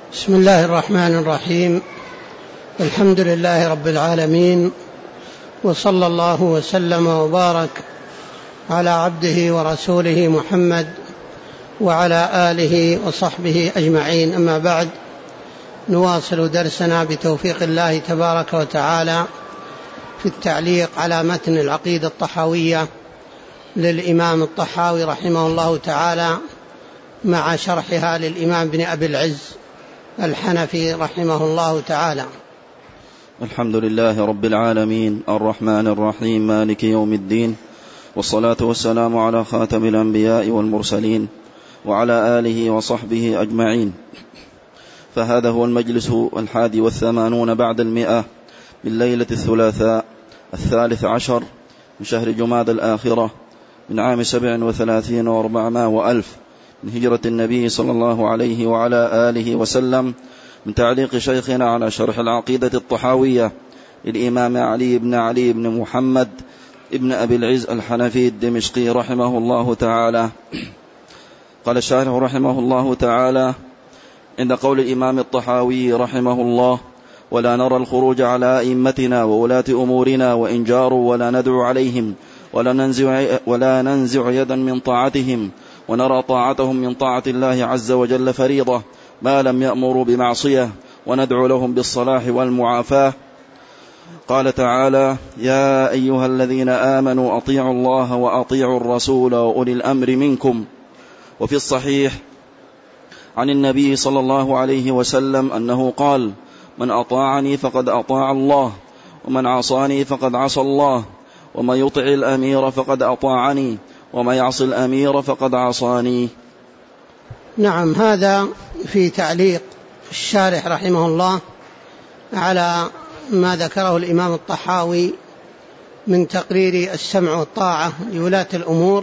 بسم الله الرحمن الرحيم. الحمد لله رب العالمين، وصلى الله وسلم وبارك على عبده ورسوله محمد وعلى آله وصحبه أجمعين. أما بعد، نواصل درسنا بتوفيق الله تبارك وتعالى في التعليق على متن العقيدة الطحاوية للإمام الطحاوي رحمه الله تعالى، مع شرحها للإمام ابن أبي العز الحنفي رحمه الله تعالى. الحمد لله رب العالمين، الرحمن الرحيم، مالك يوم الدين، والصلاة والسلام على خاتم الأنبياء والمرسلين وعلى آله وصحبه أجمعين. فهذا هو المجلس 81 بعد 100 من ليلة الثلاثاء 13 من شهر جماد الآخرة من عام 37 و400 وألف من هجرة النبي صلى الله عليه وعلى آله وسلم، من تعليق شيخنا على شرح العقيدة الطحاوية للإمام علي بن محمد ابن أبي العز الحنفي الدمشقي رحمه الله تعالى. قال الشارح رحمه الله تعالى: عند قول الإمام الطحاوي رحمه الله: ولا نرى الخروج على أئمتنا وولاة أمورنا وإن جاروا ولا ندعو عليهم ولا ننزع يدا من طاعتهم، ونرى طاعتهم من طاعة الله عز وجل فريضة ما لم يأمروا بمعصية، وندعو لهم بالصلاح والمعافاة. قال تعالى: يا أيها الذين آمنوا أطيعوا الله وأطيعوا الرسول وأولي الأمر منكم. وفي الصحيح عن النبي صلى الله عليه وسلم أنه قال: من أطاعني فقد أطاع الله، ومن عصاني فقد عصى الله، ومن يطع الأمير فقد أطاعني، ومن يعص الأمير فقد عصاني. نعم، هذا في تعليق الشارح رحمه الله على ما ذكره الإمام الطحاوي من تقرير السمع والطاعة لولاة الأمور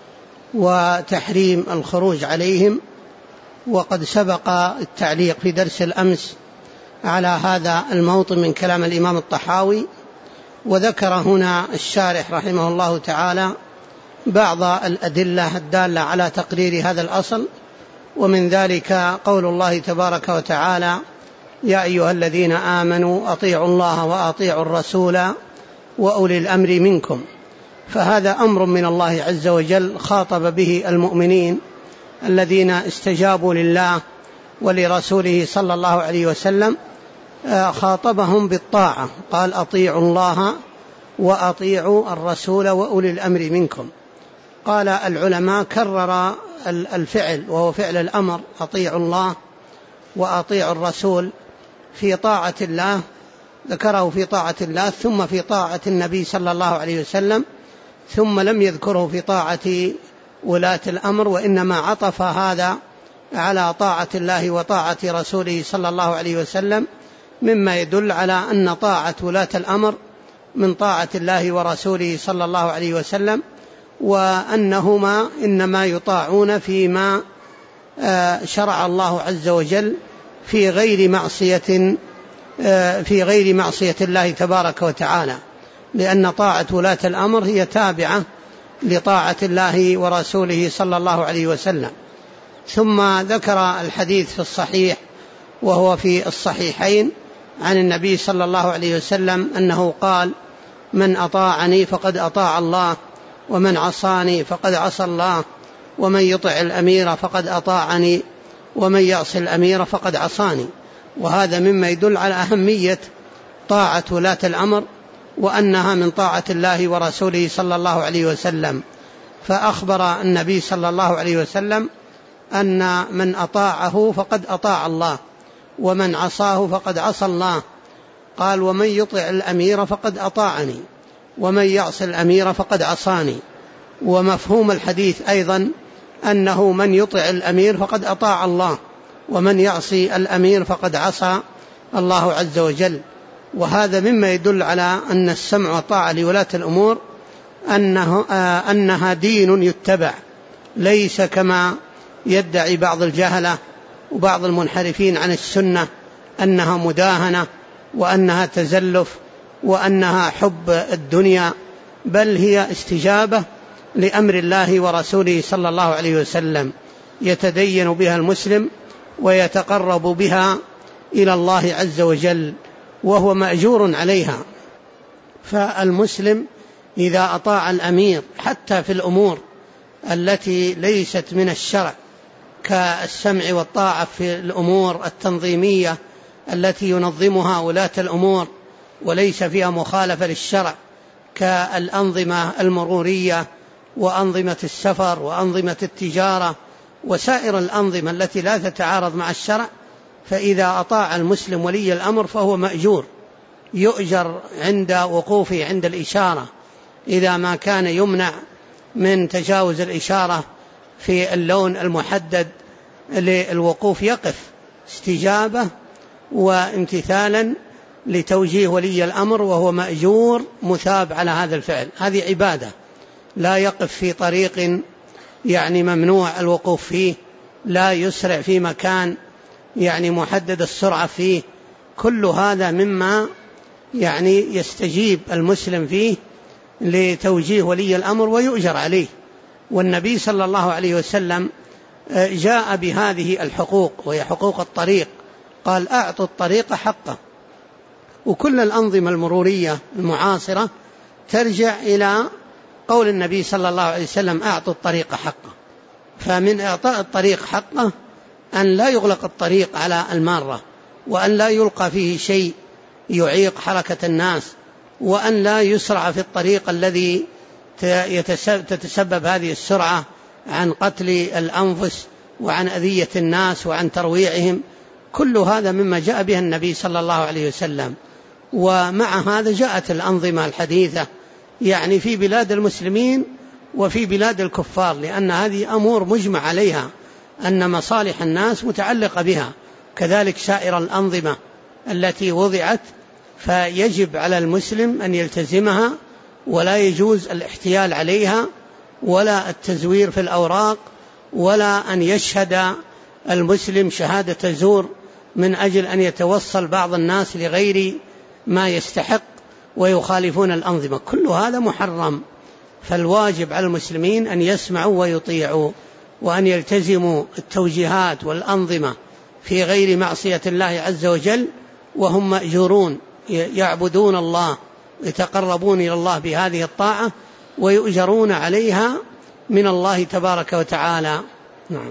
وتحريم الخروج عليهم. وقد سبق التعليق في درس الأمس على هذا الموطن من كلام الإمام الطحاوي، وذكر هنا الشارح رحمه الله تعالى بعض الأدلة الدالة على تقرير هذا الأصل، ومن ذلك قول الله تبارك وتعالى: يا أيها الذين آمنوا أطيعوا الله وأطيعوا الرسول وأولي الأمر منكم. فهذا أمر من الله عز وجل خاطب به المؤمنين الذين استجابوا لله ولرسوله صلى الله عليه وسلم، خاطبهم بالطاعة، قال: أطيعوا الله وأطيعوا الرسول وأولي الأمر منكم. قال العلماء كرر الفعل وهو فعل الأمر، أطيعوا الله وأطيعوا الرسول، في طاعة الله، ذكره في طاعة الله ثم في طاعة النبي صلى الله عليه وسلم، ثم لم يذكره في طاعة ولاة الأمر، وإنما عطف هذا على طاعة الله وطاعة رسوله صلى الله عليه وسلم، مما يدل على أن طاعة ولاة الأمر من طاعة الله ورسوله صلى الله عليه وسلم، وأنهما إنما يطاعون فيما شرع الله عز وجل في غير معصية الله تبارك وتعالى، لأن طاعة ولاة الأمر هي تابعة لطاعة الله ورسوله صلى الله عليه وسلم. ثم ذكر الحديث في الصحيح وهو في الصحيحين عن النبي صلى الله عليه وسلم أنه قال: من أطاعني فقد أطاع الله، ومن عصاني فقد عصى الله، ومن يطع الأمير فقد أطاعني، ومن يعص الأمير فقد عصاني. وهذا مما يدل على أهمية طاعة ولاة الأمر، وأنها من طاعة الله ورسوله صلى الله عليه وسلم. فأخبر النبي صلى الله عليه وسلم أن من أطاعه فقد أطاع الله، ومن عصاه فقد عصى الله. قال: ومن يطع الأمير فقد أطاعني، ومن يعص الأمير فقد عصاني. ومفهوم الحديث أيضا أنه من يطع الأمير فقد أطاع الله، ومن يعصي الأمير فقد عصى الله عز وجل. وهذا مما يدل على أن السمع والطاعة لولاة الأمور أنها دين يتبع، ليس كما يدعي بعض الجهلة وبعض المنحرفين عن السنة أنها مداهنة وأنها تزلف وأنها حب الدنيا، بل هي استجابة لأمر الله ورسوله صلى الله عليه وسلم يتدين بها المسلم ويتقرب بها إلى الله عز وجل، وهو مأجور عليها. فالمسلم إذا أطاع الأمير حتى في الأمور التي ليست من الشرع كالسمع والطاعة في الأمور التنظيمية التي ينظمها ولاة الأمور وليس فيها مخالفة للشرع كالأنظمة المرورية وأنظمة السفر وأنظمة التجارة وسائر الأنظمة التي لا تتعارض مع الشرع، فإذا أطاع المسلم ولي الأمر فهو مأجور، يؤجر عند وقوفه عند الإشارة إذا ما كان يمنع من تجاوز الإشارة في اللون المحدد للوقوف، يقف استجابة وامتثالا لتوجيه ولي الأمر، وهو مأجور مثاب على هذا الفعل. هذه عبادة، لا يقف في طريق ممنوع الوقوف فيه، لا يسرع في مكان محدد السرعة فيه. كل هذا مما يستجيب المسلم فيه لتوجيه ولي الأمر ويؤجر عليه. والنبي صلى الله عليه وسلم جاء بهذه الحقوق وهي حقوق الطريق، قال أعطوا الطريق حقه. وكل الأنظمة المرورية المعاصرة ترجع إلى قول النبي صلى الله عليه وسلم أعطوا الطريق حقه. فمن إعطاء الطريق حقه أن لا يغلق الطريق على المارة، وأن لا يلقى فيه شيء يعيق حركة الناس، وأن لا يسرع في الطريق الذي تتسبب هذه السرعة عن قتل الأنفس وعن أذية الناس وعن ترويعهم. كل هذا مما جاء به النبي صلى الله عليه وسلم. ومع هذا جاءت الأنظمة الحديثة في بلاد المسلمين وفي بلاد الكفار، لأن هذه أمور مجمع عليها أن مصالح الناس متعلقة بها، كذلك سائر الأنظمة التي وضعت، فيجب على المسلم أن يلتزمها، ولا يجوز الاحتيال عليها ولا التزوير في الأوراق، ولا أن يشهد المسلم شهادة زور من أجل أن يتوصل بعض الناس لغير ما يستحق ويخالفون الأنظمة. كل هذا محرم. فالواجب على المسلمين أن يسمعوا ويطيعوا، وأن يلتزموا التوجيهات والأنظمة في غير معصية الله عز وجل، وهم مأجورون يعبدون الله يتقربون إلى الله بهذه الطاعة ويؤجرون عليها من الله تبارك وتعالى. نعم.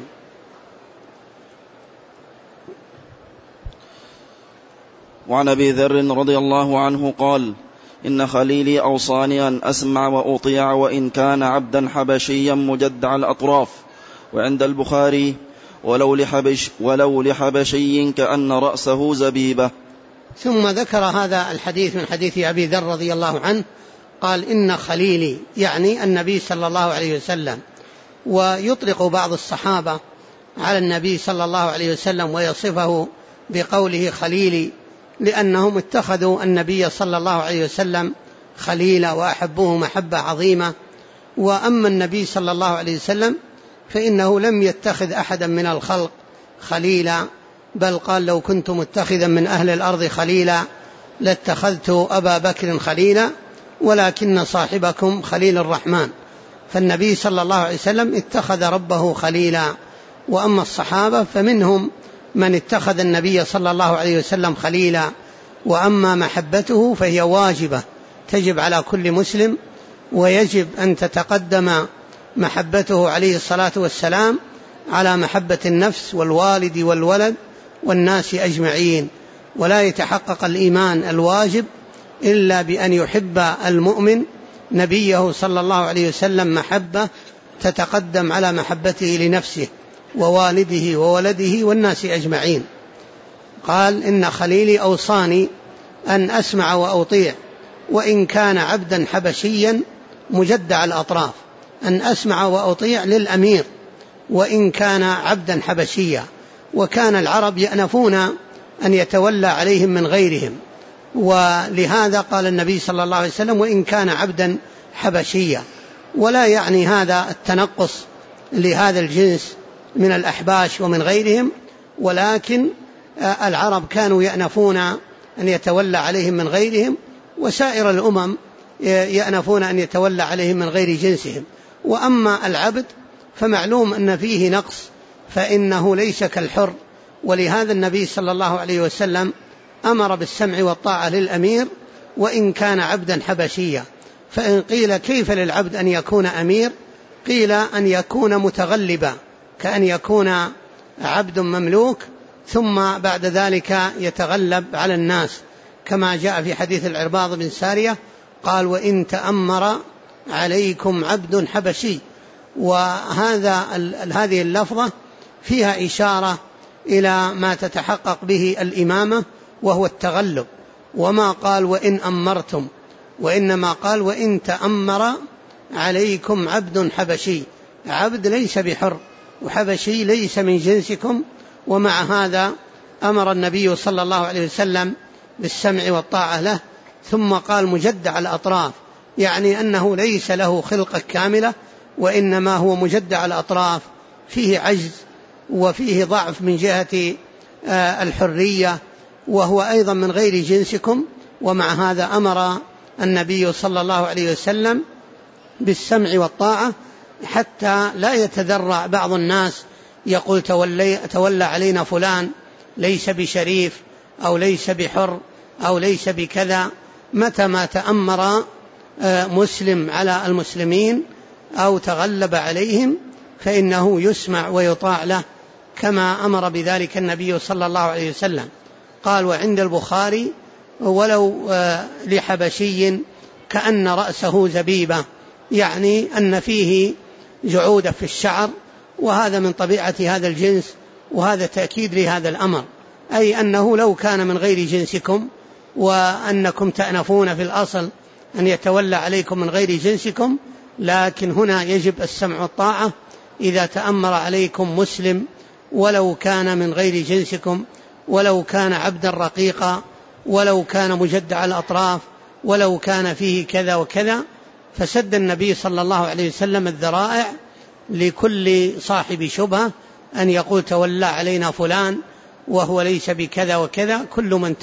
وعن أبي ذر رضي الله عنه قال: إن خليلي أوصاني أن أسمع وأطيع وإن كان عبدا حبشيا مجدع الأطراف. وعند البخاري: ولو لحبشي كأن رأسه زبيبة. ثم ذكر هذا الحديث من حديث أبي ذر رضي الله عنه، قال: إن خليلي، النبي صلى الله عليه وسلم. ويطلق بعض الصحابة على النبي صلى الله عليه وسلم ويصفه بقوله خليلي، لأنهم اتخذوا النبي صلى الله عليه وسلم خليلا وأحبوه محبة عظيمة. وأما النبي صلى الله عليه وسلم فإنه لم يتخذ أحدا من الخلق خليلا، بل قال: لو كنت متخذا من أهل الأرض خليلا لاتخذت أبا بكر خليلا، ولكن صاحبكم خليل الرحمن. فالنبي صلى الله عليه وسلم اتخذ ربه خليلا. وأما الصحابة فمنهم من اتخذ النبي صلى الله عليه وسلم خليلا. وأما محبته فهي واجبة، تجب على كل مسلم، ويجب أن تتقدم محبته عليه الصلاة والسلام على محبة النفس والوالد والولد والناس أجمعين. ولا يتحقق الإيمان الواجب إلا بأن يحب المؤمن نبيه صلى الله عليه وسلم محبة تتقدم على محبته لنفسه ووالده وولده والناس أجمعين. قال: إن خليلي أوصاني أن أسمع وأطيع وإن كان عبدا حبشيا مجدع الأطراف. أن أسمع وأطيع للأمير وإن كان عبدا حبشيا. وكان العرب يأنفون أن يتولى عليهم من غيرهم، ولهذا قال النبي صلى الله عليه وسلم: وإن كان عبدا حبشيا. ولا يعني هذا التنقص لهذا الجنس من الأحباش ومن غيرهم، ولكن العرب كانوا يأنفون أن يتولى عليهم من غيرهم، وسائر الأمم يأنفون أن يتولى عليهم من غير جنسهم. وأما العبد فمعلوم أن فيه نقص، فإنه ليس كالحر ولهذا النبي صلى الله عليه وسلم أمر بالسمع والطاعة للأمير وإن كان عبدا حبشيا. فإن قيل كيف للعبد أن يكون أمير؟ قيل أن يكون متغلبا، كأن يكون عبد مملوك ثم بعد ذلك يتغلب على الناس، كما جاء في حديث العرباض بن سارية قال وإن تأمر عليكم عبد حبشي. هذه اللفظة فيها إشارة إلى ما تتحقق به الإمامة وهو التغلب، وما قال وإن أمرتم، وإنما قال وإن تأمر عليكم عبد حبشي. عبد ليس بحر، وحبشي ليس من جنسكم. ومع هذا أمر النبي صلى الله عليه وسلم بالسمع والطاعة له، ثم قال مجدع الأطراف، يعني أنه ليس له خلقة كاملة، وإنما هو مجدع الأطراف، فيه عجز وفيه ضعف من جهة الحرية، وهو أيضا من غير جنسكم. ومع هذا أمر النبي صلى الله عليه وسلم بالسمع والطاعة، حتى لا يتذرع بعض الناس يقول تولى علينا فلان ليس بشريف أو ليس بحر أو ليس بكذا. متى ما تأمر مسلم على المسلمين أو تغلب عليهم فإنه يسمع ويطاع له، كما أمر بذلك النبي صلى الله عليه وسلم. قال وعند البخاري ولو لحبشي كأن رأسه زبيبة، يعني أن فيه جعودة في الشعر، وهذا من طبيعة هذا الجنس، وهذا تأكيد لهذا الأمر، أي أنه لو كان من غير جنسكم وأنكم تأنفون في الأصل أن يتولى عليكم من غير جنسكم، لكن هنا يجب السمع والطاعة إذا تأمر عليكم مسلم ولو كان من غير جنسكم، ولو كان عبدا رقيقا، ولو كان مجدع الأطراف، ولو كان فيه كذا وكذا. فسد النبي صلى الله عليه وسلم الذرائع لكل صاحب شبهة أن يقول تولى علينا فلان وهو ليس بكذا وكذا. كل من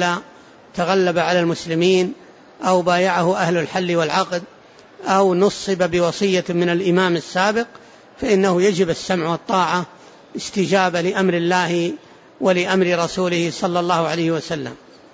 تغلب على المسلمين أو بايعه أهل الحل والعقد أو نصب بوصية من الإمام السابق فإنه يجب السمع والطاعة استجابة لأمر الله ولأمر رسوله صلى الله عليه وسلم.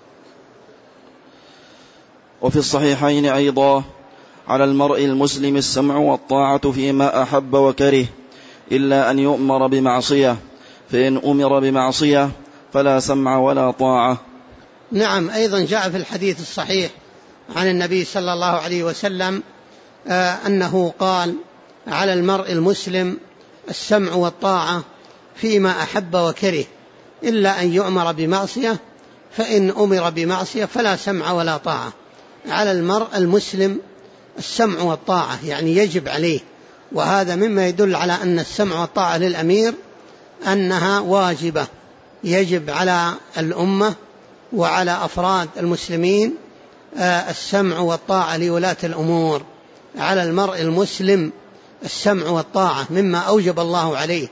وفي الصحيحين أيضا على المرء المسلم السمع والطاعة فيما أحب وكره إلا أن يؤمر بمعصية، فإن أمر بمعصية فلا سمع ولا طاعة. نعم، أيضا جاء في الحديث الصحيح عن النبي صلى الله عليه وسلم أنه قال على المرء المسلم السمع والطاعة فيما أحب وكره إلا أن يؤمر بمعصية، فإن أمر بمعصية فلا سمع ولا طاعة. على المرء المسلم السمع والطاعة، يعني يجب عليه، وهذا مما يدل على أن السمع والطاعة للأمير أنها واجبة، يجب على الأمة وعلى أفراد المسلمين السمع والطاعة لولاة الأمور. على المرء المسلم السمع والطاعة مما أوجب الله عليه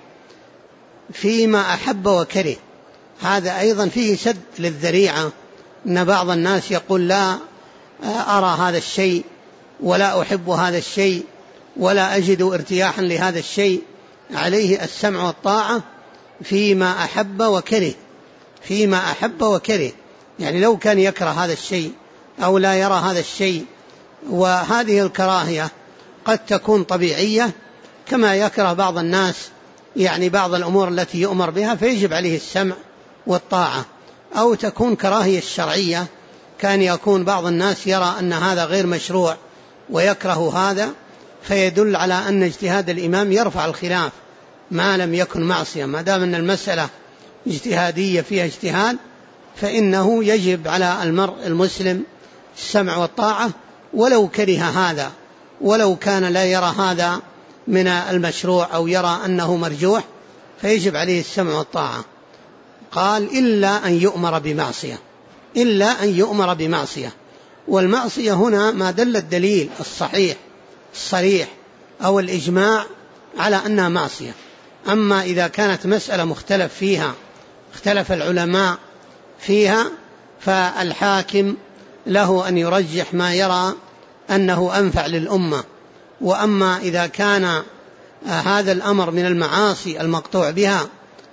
فيما أحب وكره. هذا أيضا فيه سد للذريعة، أن بعض الناس يقول لا أرى هذا الشيء ولا أحب هذا الشيء ولا أجد ارتياحا لهذا الشيء. عليه السمع والطاعة فيما أحب وكره، فيما أحب وكره، يعني لو كان يكره هذا الشيء أو لا يرى هذا الشيء. وهذه الكراهية قد تكون طبيعية كما يكره بعض الناس يعني بعض الأمور التي يؤمر بها فيجب عليه السمع والطاعة، أو تكون كراهية الشرعية، كان يكون بعض الناس يرى أن هذا غير مشروع ويكره هذا، فيدل على أن اجتهاد الإمام يرفع الخلاف ما لم يكن معصية. ما دام أن المسألة اجتهادية فيها اجتهاد فإنه يجب على المرء المسلم السمع والطاعة ولو كره هذا، ولو كان لا يرى هذا من المشروع أو يرى أنه مرجوح، فيجب عليه السمع والطاعة. قال إلا أن يؤمر بمعصية، إلا أن يؤمر بمعصية. والمعصية هنا ما دل الدليل الصحيح الصريح أو الإجماع على أنها معصية. أما إذا كانت مسألة مختلف فيها، اختلف العلماء فيها، فالحاكم له أن يرجح ما يرى أنه أنفع للأمة. وأما إذا كان هذا الأمر من المعاصي المقطوع بها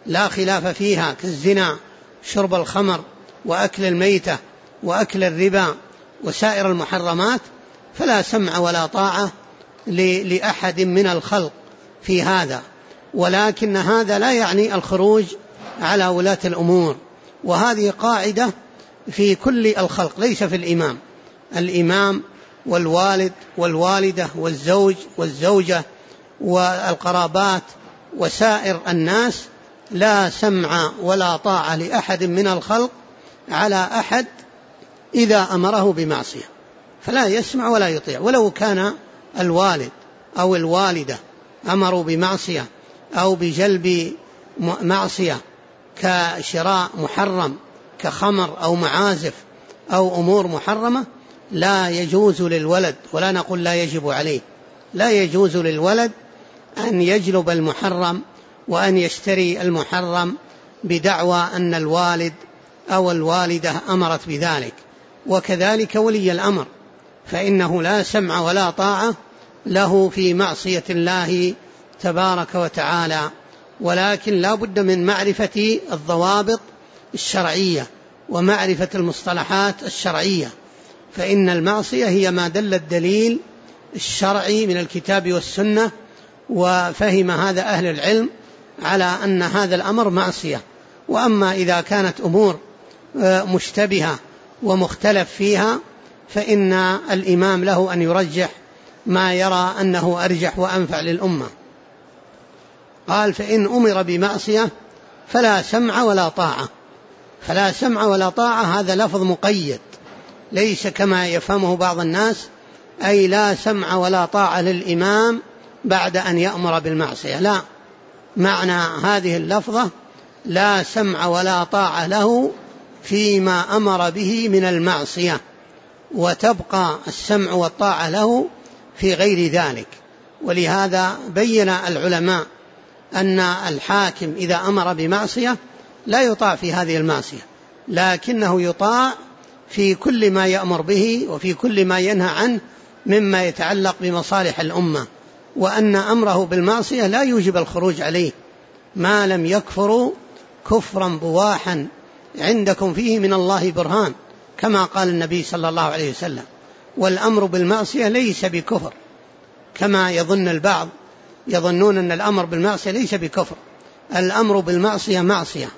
لا خلاف فيها كالزنا، شرب الخمر، وأكل الميتة، وأكل الربا، وسائر المحرمات، فلا سمع ولا طاعة لأحد من الخلق في هذا. ولكن هذا لا يعني الخروج على ولاة الأمور، وهذه قاعدة في كل الخلق، ليس في الإمام. الإمام والوالد والوالدة والزوج والزوجة والقرابات وسائر الناس لا سمع ولا طاعة لأحد من الخلق على أحد إذا أمره بمعصية، فلا يسمع ولا يطيع. ولو كان الوالد أو الوالدة أمروا بمعصية أو بجلب معصية كشراء محرم كخمر أو معازف أو أمور محرمة، لا يجوز للولد، ولا نقول لا يجب عليه، لا يجوز للولد أن يجلب المحرم وأن يشتري المحرم بدعوى أن الوالد أو الوالدة أمرت بذلك. وكذلك ولي الأمر، فإنه لا سمع ولا طاعة له في معصية الله تبارك وتعالى. ولكن لا بد من معرفة الضوابط الشرعية ومعرفة المصطلحات الشرعية، فإن المعصية هي ما دل الدليل الشرعي من الكتاب والسنة، وفهم هذا أهل العلم على أن هذا الأمر معصية. وأما إذا كانت أمور مشتبهة ومختلف فيها، فإن الإمام له أن يرجح ما يرى أنه أرجح وأنفع للأمة. قال: فإن أمر بمعصية فلا سمع ولا طاعة. فلا سمع ولا طاعة هذا لفظ مقيد، ليس كما يفهمه بعض الناس، أي لا سمع ولا طاعة للإمام بعد أن يأمر بالمعصية، لا، معنى هذه اللفظة لا سمع ولا طاعة له فيما أمر به من المعصية، وتبقى السمع والطاعة له في غير ذلك. ولهذا بين العلماء أن الحاكم إذا أمر بمعصية لا يطاع في هذه المعصية، لكنه يطاع في كل ما يأمر به وفي كل ما ينهى عنه مما يتعلق بمصالح الأمة، وأن أمره بالمعصية لا يوجب الخروج عليه ما لم يكفروا كفرا بواحا عندكم فيه من الله برهان، كما قال النبي صلى الله عليه وسلم. والأمر بالمعصية ليس بكفر كما يظن البعض، يظنون أن الأمر بالمعصية ليس بكفر. الأمر بالمعصية معصية،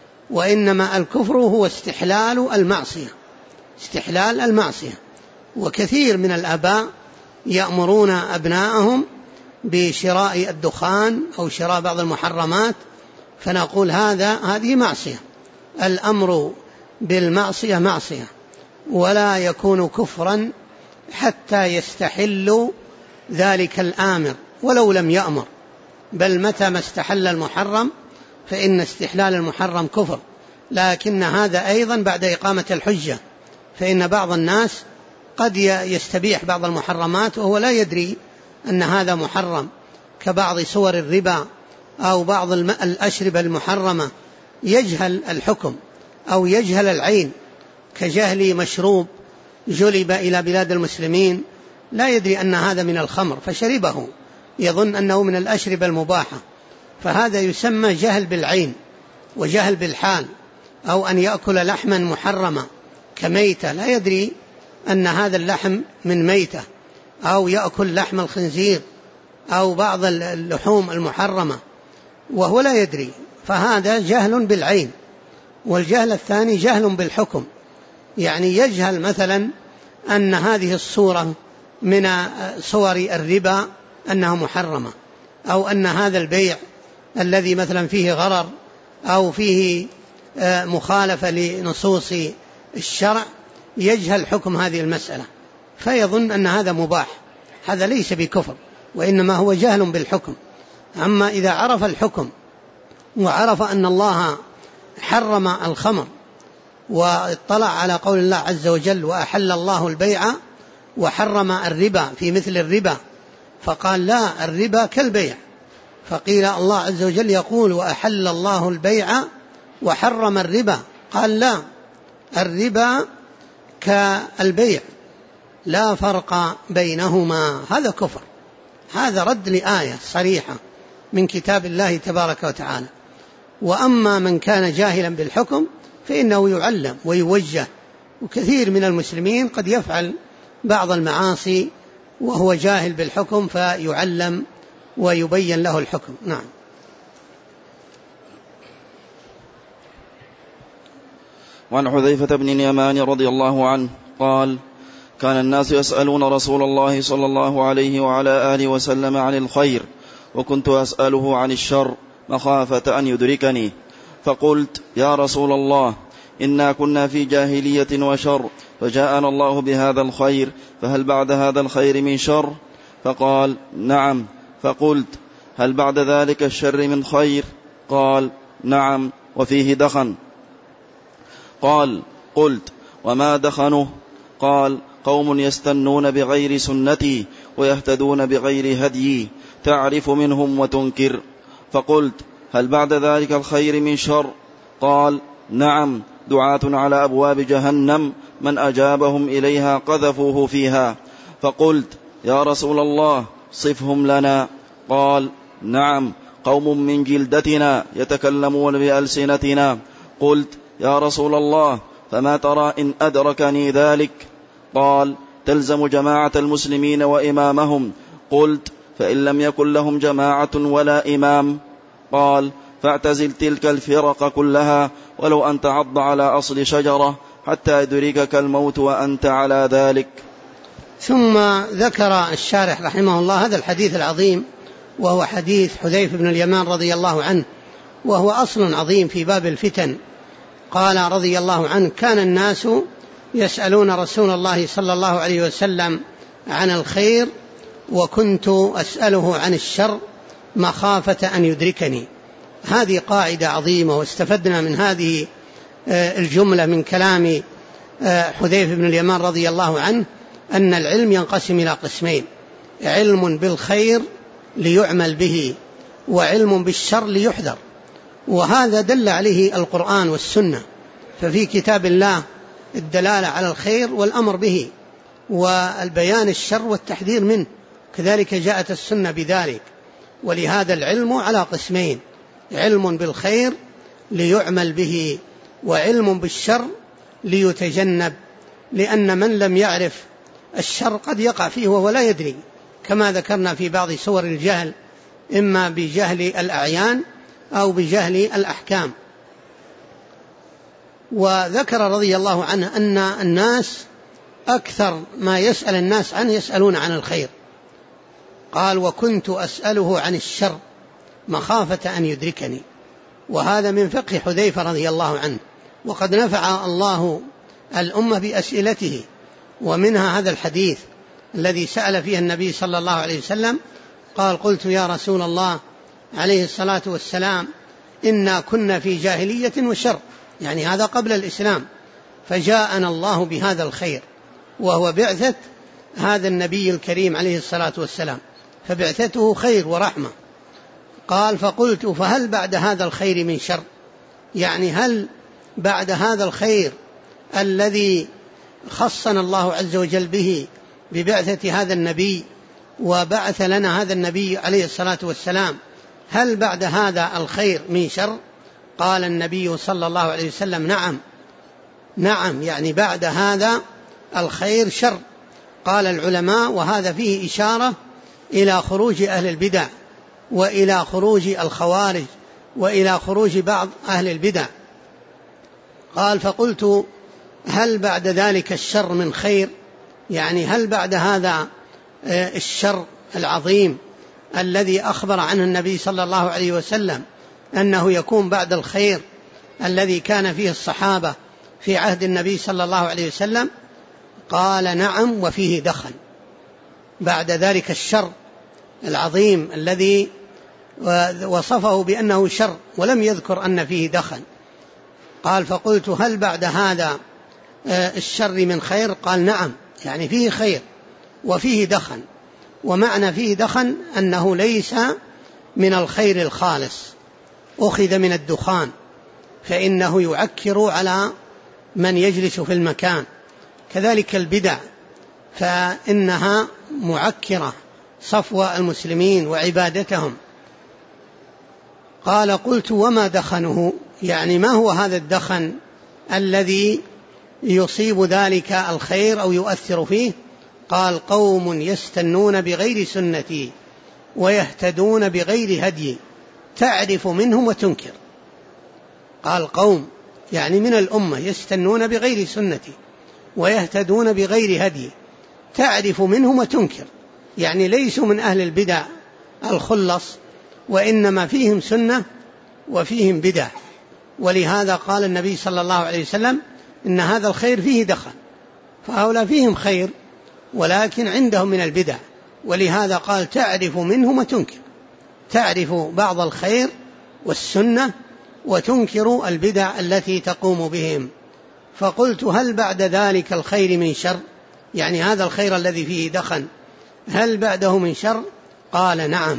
وإنما الكفر هو استحلال المعصية، استحلال المعصية. وكثير من الآباء يأمرون أبناءهم بشراء الدخان أو شراء بعض المحرمات، فنقول هذه معصية. الأمر بالمعصية معصية، ولا يكون كفرا حتى يستحل ذلك الآمر ولو لم يأمر، بل متى ما استحل المحرم فإن استحلال المحرم كفر. لكن هذا أيضا بعد إقامة الحجة، فإن بعض الناس قد يستبيح بعض المحرمات وهو لا يدري أن هذا محرم، كبعض صور الربا أو بعض الأشربة المحرمة، يجهل الحكم أو يجهل العين، كجهل مشروب جلب إلى بلاد المسلمين لا يدري أن هذا من الخمر فشربه، يظن أنه من الأشربة المباحة، فهذا يسمى جهل بالعين وجهل بالحال. أو أن يأكل لحما محرما كميتة لا يدري أن هذا اللحم من ميتة، أو يأكل لحم الخنزير أو بعض اللحوم المحرمة وهو لا يدري، فهذا جهل بالعين. والجهل الثاني جهل بالحكم، يعني يجهل مثلا أن هذه الصورة من صور الربا أنها محرمة، أو أن هذا البيع الذي مثلا فيه غرر أو فيه مخالفة لنصوص الشرع، يجهل حكم هذه المسألة فيظن أن هذا مباح. هذا ليس بكفر، وإنما هو جهل بالحكم. أما إذا عرف الحكم وعرف أن الله حرم الخمر، واطلع على قول الله عز وجل: وأحل الله البيع وحرم الربا في مثل الربا، فقال: لا، الربا كالبيع. فقيل الله عز وجل يقول: وأحل الله البيع وحرم الربا، قال: لا، الربا كالبيع لا فرق بينهما. هذا كفر، هذا رد لآية صريحة من كتاب الله تبارك وتعالى. وأما من كان جاهلا بالحكم فإنه يعلم ويوجه. وكثير من المسلمين قد يفعل بعض المعاصي وهو جاهل بالحكم فيعلم ويبين له الحكم. نعم. وعن حذيفة بن اليمان رضي الله عنه قال: كان الناس يسألون رسول الله صلى الله عليه وعلى آله وسلم عن الخير، وكنت أسأله عن الشر مخافة أن يدركني، فقلت: يا رسول الله، إنا كنا في جاهلية وشر، فجاءنا الله بهذا الخير، فهل بعد هذا الخير من شر؟ فقال: نعم. فقلت: هل بعد ذلك الشر من خير؟ قال: نعم، وفيه دخن. قال: قلت: وما دخنه؟ قال: قوم يستنون بغير سنتي ويهتدون بغير هديي، تعرف منهم وتنكر. فقلت: هل بعد ذلك الخير من شر؟ قال: نعم، دعاة على أبواب جهنم من أجابهم إليها قذفوه فيها. فقلت: يا رسول الله، صفهم لنا. قال: نعم، قوم من جلدتنا يتكلمون بألسنتنا. قلت: يا رسول الله، فما ترى إن أدركني ذلك؟ قال: تلزم جماعة المسلمين وإمامهم. قلت: فإن لم يكن لهم جماعة ولا إمام؟ قال: فاعتزل تلك الفرق كلها، ولو أن تعض على أصل شجرة حتى يدركك الموت وأنت على ذلك. ثم ذكر الشارح رحمه الله هذا الحديث العظيم، وهو حديث حذيفة بن اليمان رضي الله عنه، وهو أصل عظيم في باب الفتن. قال رضي الله عنه: كان الناس يسألون رسول الله صلى الله عليه وسلم عن الخير، وكنت أسأله عن الشر مخافة أن يدركني. هذه قاعدة عظيمة، واستفدنا من هذه الجملة من كلام حذيفة بن اليمان رضي الله عنه أن العلم ينقسم إلى قسمين: علم بالخير ليعمل به، وعلم بالشر ليحذر. وهذا دل عليه القرآن والسنة، ففي كتاب الله الدلالة على الخير والأمر به والبيان الشر والتحذير منه، كذلك جاءت السنة بذلك. ولهذا العلم على قسمين: علم بالخير ليعمل به، وعلم بالشر ليتجنب، لأن من لم يعرف الشر قد يقع فيه وهو لا يدري، كما ذكرنا في بعض صور الجهل، إما بجهل الأعيان أو بجهل الأحكام. وذكر رضي الله عنه أن الناس أكثر ما يسأل الناس عنه يسألون عن الخير. قال: وكنت أسأله عن الشر مخافة أن يدركني. وهذا من فقه حذيفة رضي الله عنه، وقد نفع الله الأمة بأسئلته، ومنها هذا الحديث الذي سأل فيه النبي صلى الله عليه وسلم. قال: قلت: يا رسول الله عليه الصلاة والسلام، إنا كنا في جاهلية وشر، يعني هذا قبل الإسلام، فجاءنا الله بهذا الخير، وهو بعثة هذا النبي الكريم عليه الصلاة والسلام، فبعثته خير ورحمة. قال: فقلت: فهل بعد هذا الخير من شر؟ يعني هل بعد هذا الخير الذي خصنا الله عز وجل به ببعثة هذا النبي وبعث لنا هذا النبي عليه الصلاة والسلام، هل بعد هذا الخير من شر؟ قال النبي صلى الله عليه وسلم: نعم، نعم، يعني بعد هذا الخير شر. قال العلماء: وهذا فيه إشارة إلى خروج أهل البدع، وإلى خروج الخوارج، وإلى خروج بعض أهل البدع. قال: فقلت: هل بعد ذلك الشر من خير؟ يعني هل بعد هذا الشر العظيم الذي أخبر عنه النبي صلى الله عليه وسلم أنه يكون بعد الخير الذي كان فيه الصحابة في عهد النبي صلى الله عليه وسلم؟ قال: نعم، وفيه دخن. بعد ذلك الشر العظيم الذي وصفه بأنه شر ولم يذكر أن فيه دخن. قال: فقلت: هل بعد هذا الشر من خير؟ قال: نعم، يعني فيه خير وفيه دخن. ومعنى فيه دخن أنه ليس من الخير الخالص، أخذ من الدخان، فإنه يعكر على من يجلس في المكان. كذلك البدع فإنها معكرة صفو المسلمين وعبادتهم. قال قلت وما دخنه، يعني ما هو هذا الدخن الذي يصيب ذلك الخير أو يؤثر فيه؟ قال قوم يستنون بغير سنتي ويهتدون بغير هدي تعرف منهم وتنكر. قال قوم يعني من الأمة يستنون بغير سنتي ويهتدون بغير هدي تعرف منهم وتنكر، يعني ليسوا من أهل البدع الخلص، وإنما فيهم سنة وفيهم بدع. ولهذا قال النبي صلى الله عليه وسلم إن هذا الخير فيه دخل، فهؤلاء فيهم خير ولكن عندهم من البدع، ولهذا قال تعرف منهم وتنكر، تعرف بعض الخير والسنة وتنكر البدع التي تقوم بهم. فقلت هل بعد ذلك الخير من شر؟ يعني هذا الخير الذي فيه دخن هل بعده من شر؟ قال نعم،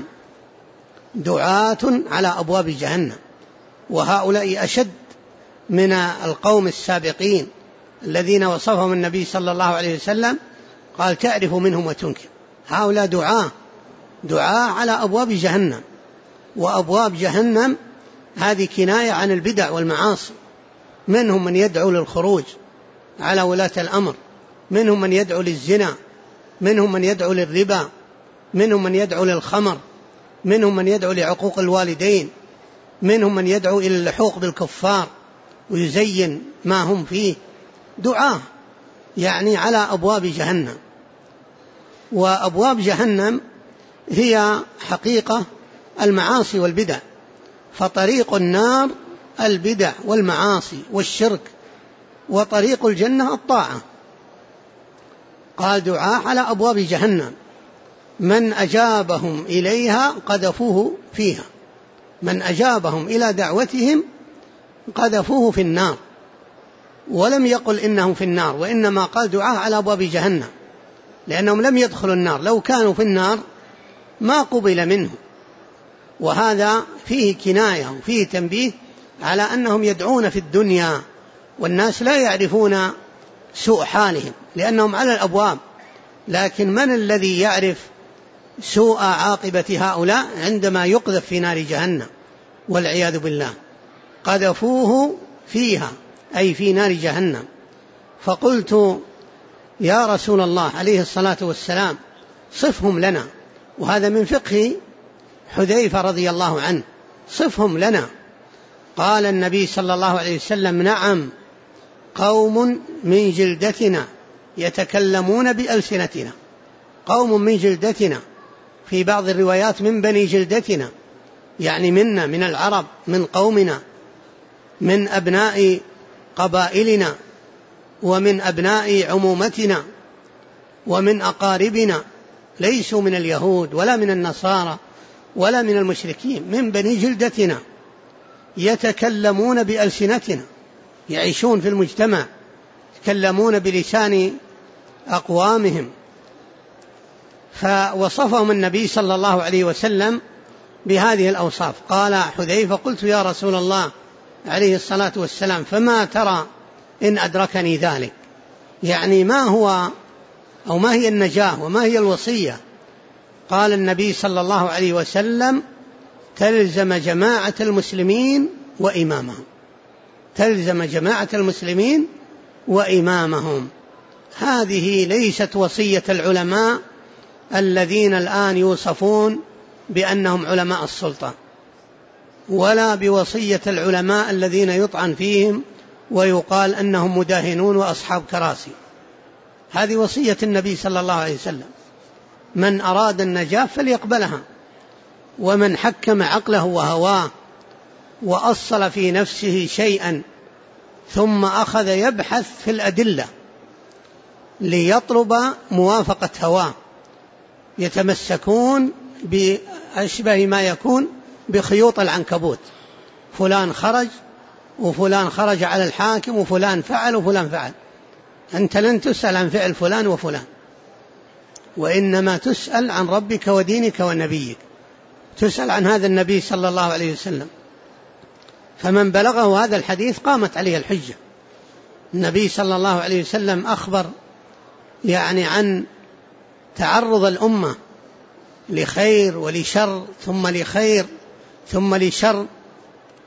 دعاة على أبواب جهنم، وهؤلاء أشد من القوم السابقين الذين وصفهم النبي صلى الله عليه وسلم، قال تعرف منهم وتنكر. هؤلاء دعاة على أبواب جهنم، وأبواب جهنم هذه كناية عن البدع والمعاصي، منهم من يدعو للخروج على ولاة الأمر، منهم من يدعو للزنا، منهم من يدعو للربا، منهم من يدعو للخمر، منهم من يدعو لعقوق الوالدين، منهم من يدعو إلى اللحوق بالكفار ويزين ما هم فيه، دعاة يعني على أبواب جهنم. وأبواب جهنم هي حقيقة المعاصي والبدع، فطريق النار البدع والمعاصي والشرك، وطريق الجنة الطاعة. قال دعاة على أبواب جهنم من أجابهم إليها قذفوه فيها، من أجابهم إلى دعوتهم قذفوه في النار، ولم يقل إنهم في النار، وإنما قال دعاة على أبواب جهنم، لأنهم لم يدخلوا النار، لو كانوا في النار ما قبل منه. وهذا فيه كناية وفيه تنبيه على أنهم يدعون في الدنيا والناس لا يعرفون سوء حالهم لأنهم على الأبواب، لكن من الذي يعرف سوء عاقبة هؤلاء عندما يقذف في نار جهنم والعياذ بالله؟ قذفوه فيها أي في نار جهنم. فقلت يا رسول الله عليه الصلاة والسلام صفهم لنا، وهذا من فقه حذيفة رضي الله عنه، صفهم لنا. قال النبي صلى الله عليه وسلم نعم، قوم من جلدتنا يتكلمون بألسنتنا، قوم من جلدتنا، في بعض الروايات من بني جلدتنا، يعني منا من العرب، من قومنا، من أبناء قبائلنا، ومن أبناء عمومتنا، ومن أقاربنا، ليسوا من اليهود ولا من النصارى ولا من المشركين، من بني جلدتنا، يتكلمون بألسنتنا، يعيشون في المجتمع، يتكلمون بلسان أقوامهم. فوصفهم النبي صلى الله عليه وسلم بهذه الأوصاف. قال حذيفة قلت يا رسول الله عليه الصلاة والسلام فما ترى إن أدركني ذلك؟ يعني ما هو أو ما هي النجاة وما هي الوصية؟ قال النبي صلى الله عليه وسلم تلزم جماعة المسلمين وإمامهم، تلزم جماعة المسلمين وإمامهم. هذه ليست وصية العلماء الذين الآن يوصفون بأنهم علماء السلطة، ولا بوصية العلماء الذين يطعن فيهم ويقال أنهم مداهنون وأصحاب كراسي. هذه وصية النبي صلى الله عليه وسلم، من أراد النجاة فليقبلها، ومن حكم عقله وهواه وأصل في نفسه شيئا ثم أخذ يبحث في الأدلة ليطلب موافقة هواه، يتمسكون بأشبه ما يكون بخيوط العنكبوت، فلان خرج وفلان خرج على الحاكم وفلان فعل وفلان فعل. أنت لن تسأل عن فعل فلان وفلان، وإنما تسأل عن ربك ودينك ونبيك، تسأل عن هذا النبي صلى الله عليه وسلم. فمن بلغه هذا الحديث قامت عليه الحجة. النبي صلى الله عليه وسلم أخبر يعني عن تعرض الأمة لخير ولشر ثم لخير ثم لشر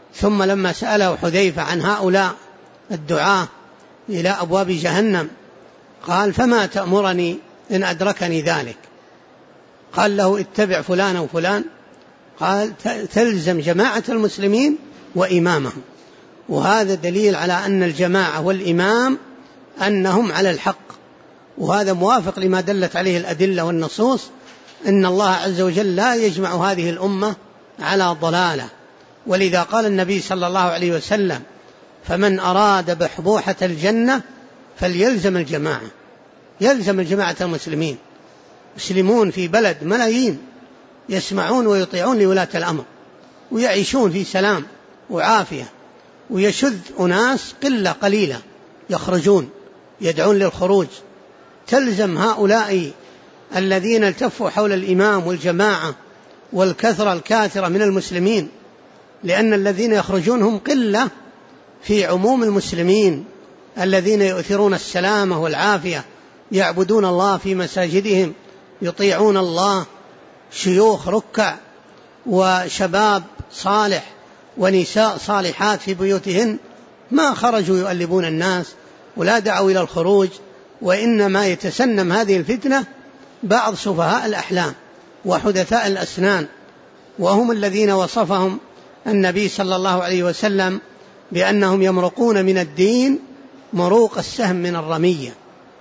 ثم لما سأله حذيفة عن هؤلاء الدعاة إلى أبواب جهنم قال: فما تأمرني إن أدركني ذلك؟ قال له: اتبع فلان وفلان. قال: تلزم جماعة المسلمين وإمامهم. وهذا دليل على أن الجماعة والإمام أنهم على الحق، وهذا موافق لما دلت عليه الأدلة والنصوص، إن الله عز وجل لا يجمع هذه الأمة على ضلالة. ولذا قال النبي صلى الله عليه وسلم: فمن أراد بحبوحة الجنة فليلزم الجماعة. يلزم الجماعة المسلمين. مسلمون في بلد ملايين يسمعون ويطيعون لولاة الأمر ويعيشون في سلام وعافية، ويشذ أناس قلة قليلة يخرجون يدعون للخروج. تلزم هؤلاء الذين التفوا حول الإمام والجماعة والكثرة الكاثرة من المسلمين، لأن الذين يخرجون هم قلة في عموم المسلمين الذين يؤثرون السلامة والعافية، يعبدون الله في مساجدهم، يطيعون الله، شيوخ ركع وشباب صالح ونساء صالحات في بيوتهن، ما خرجوا يؤلبون الناس ولا دعوا إلى الخروج، وإنما يتسنم هذه الفتنة بعض سفهاء الأحلام وحدثاء الأسنان، وهم الذين وصفهم النبي صلى الله عليه وسلم بأنهم يمرقون من الدين مروق السهم من الرمية.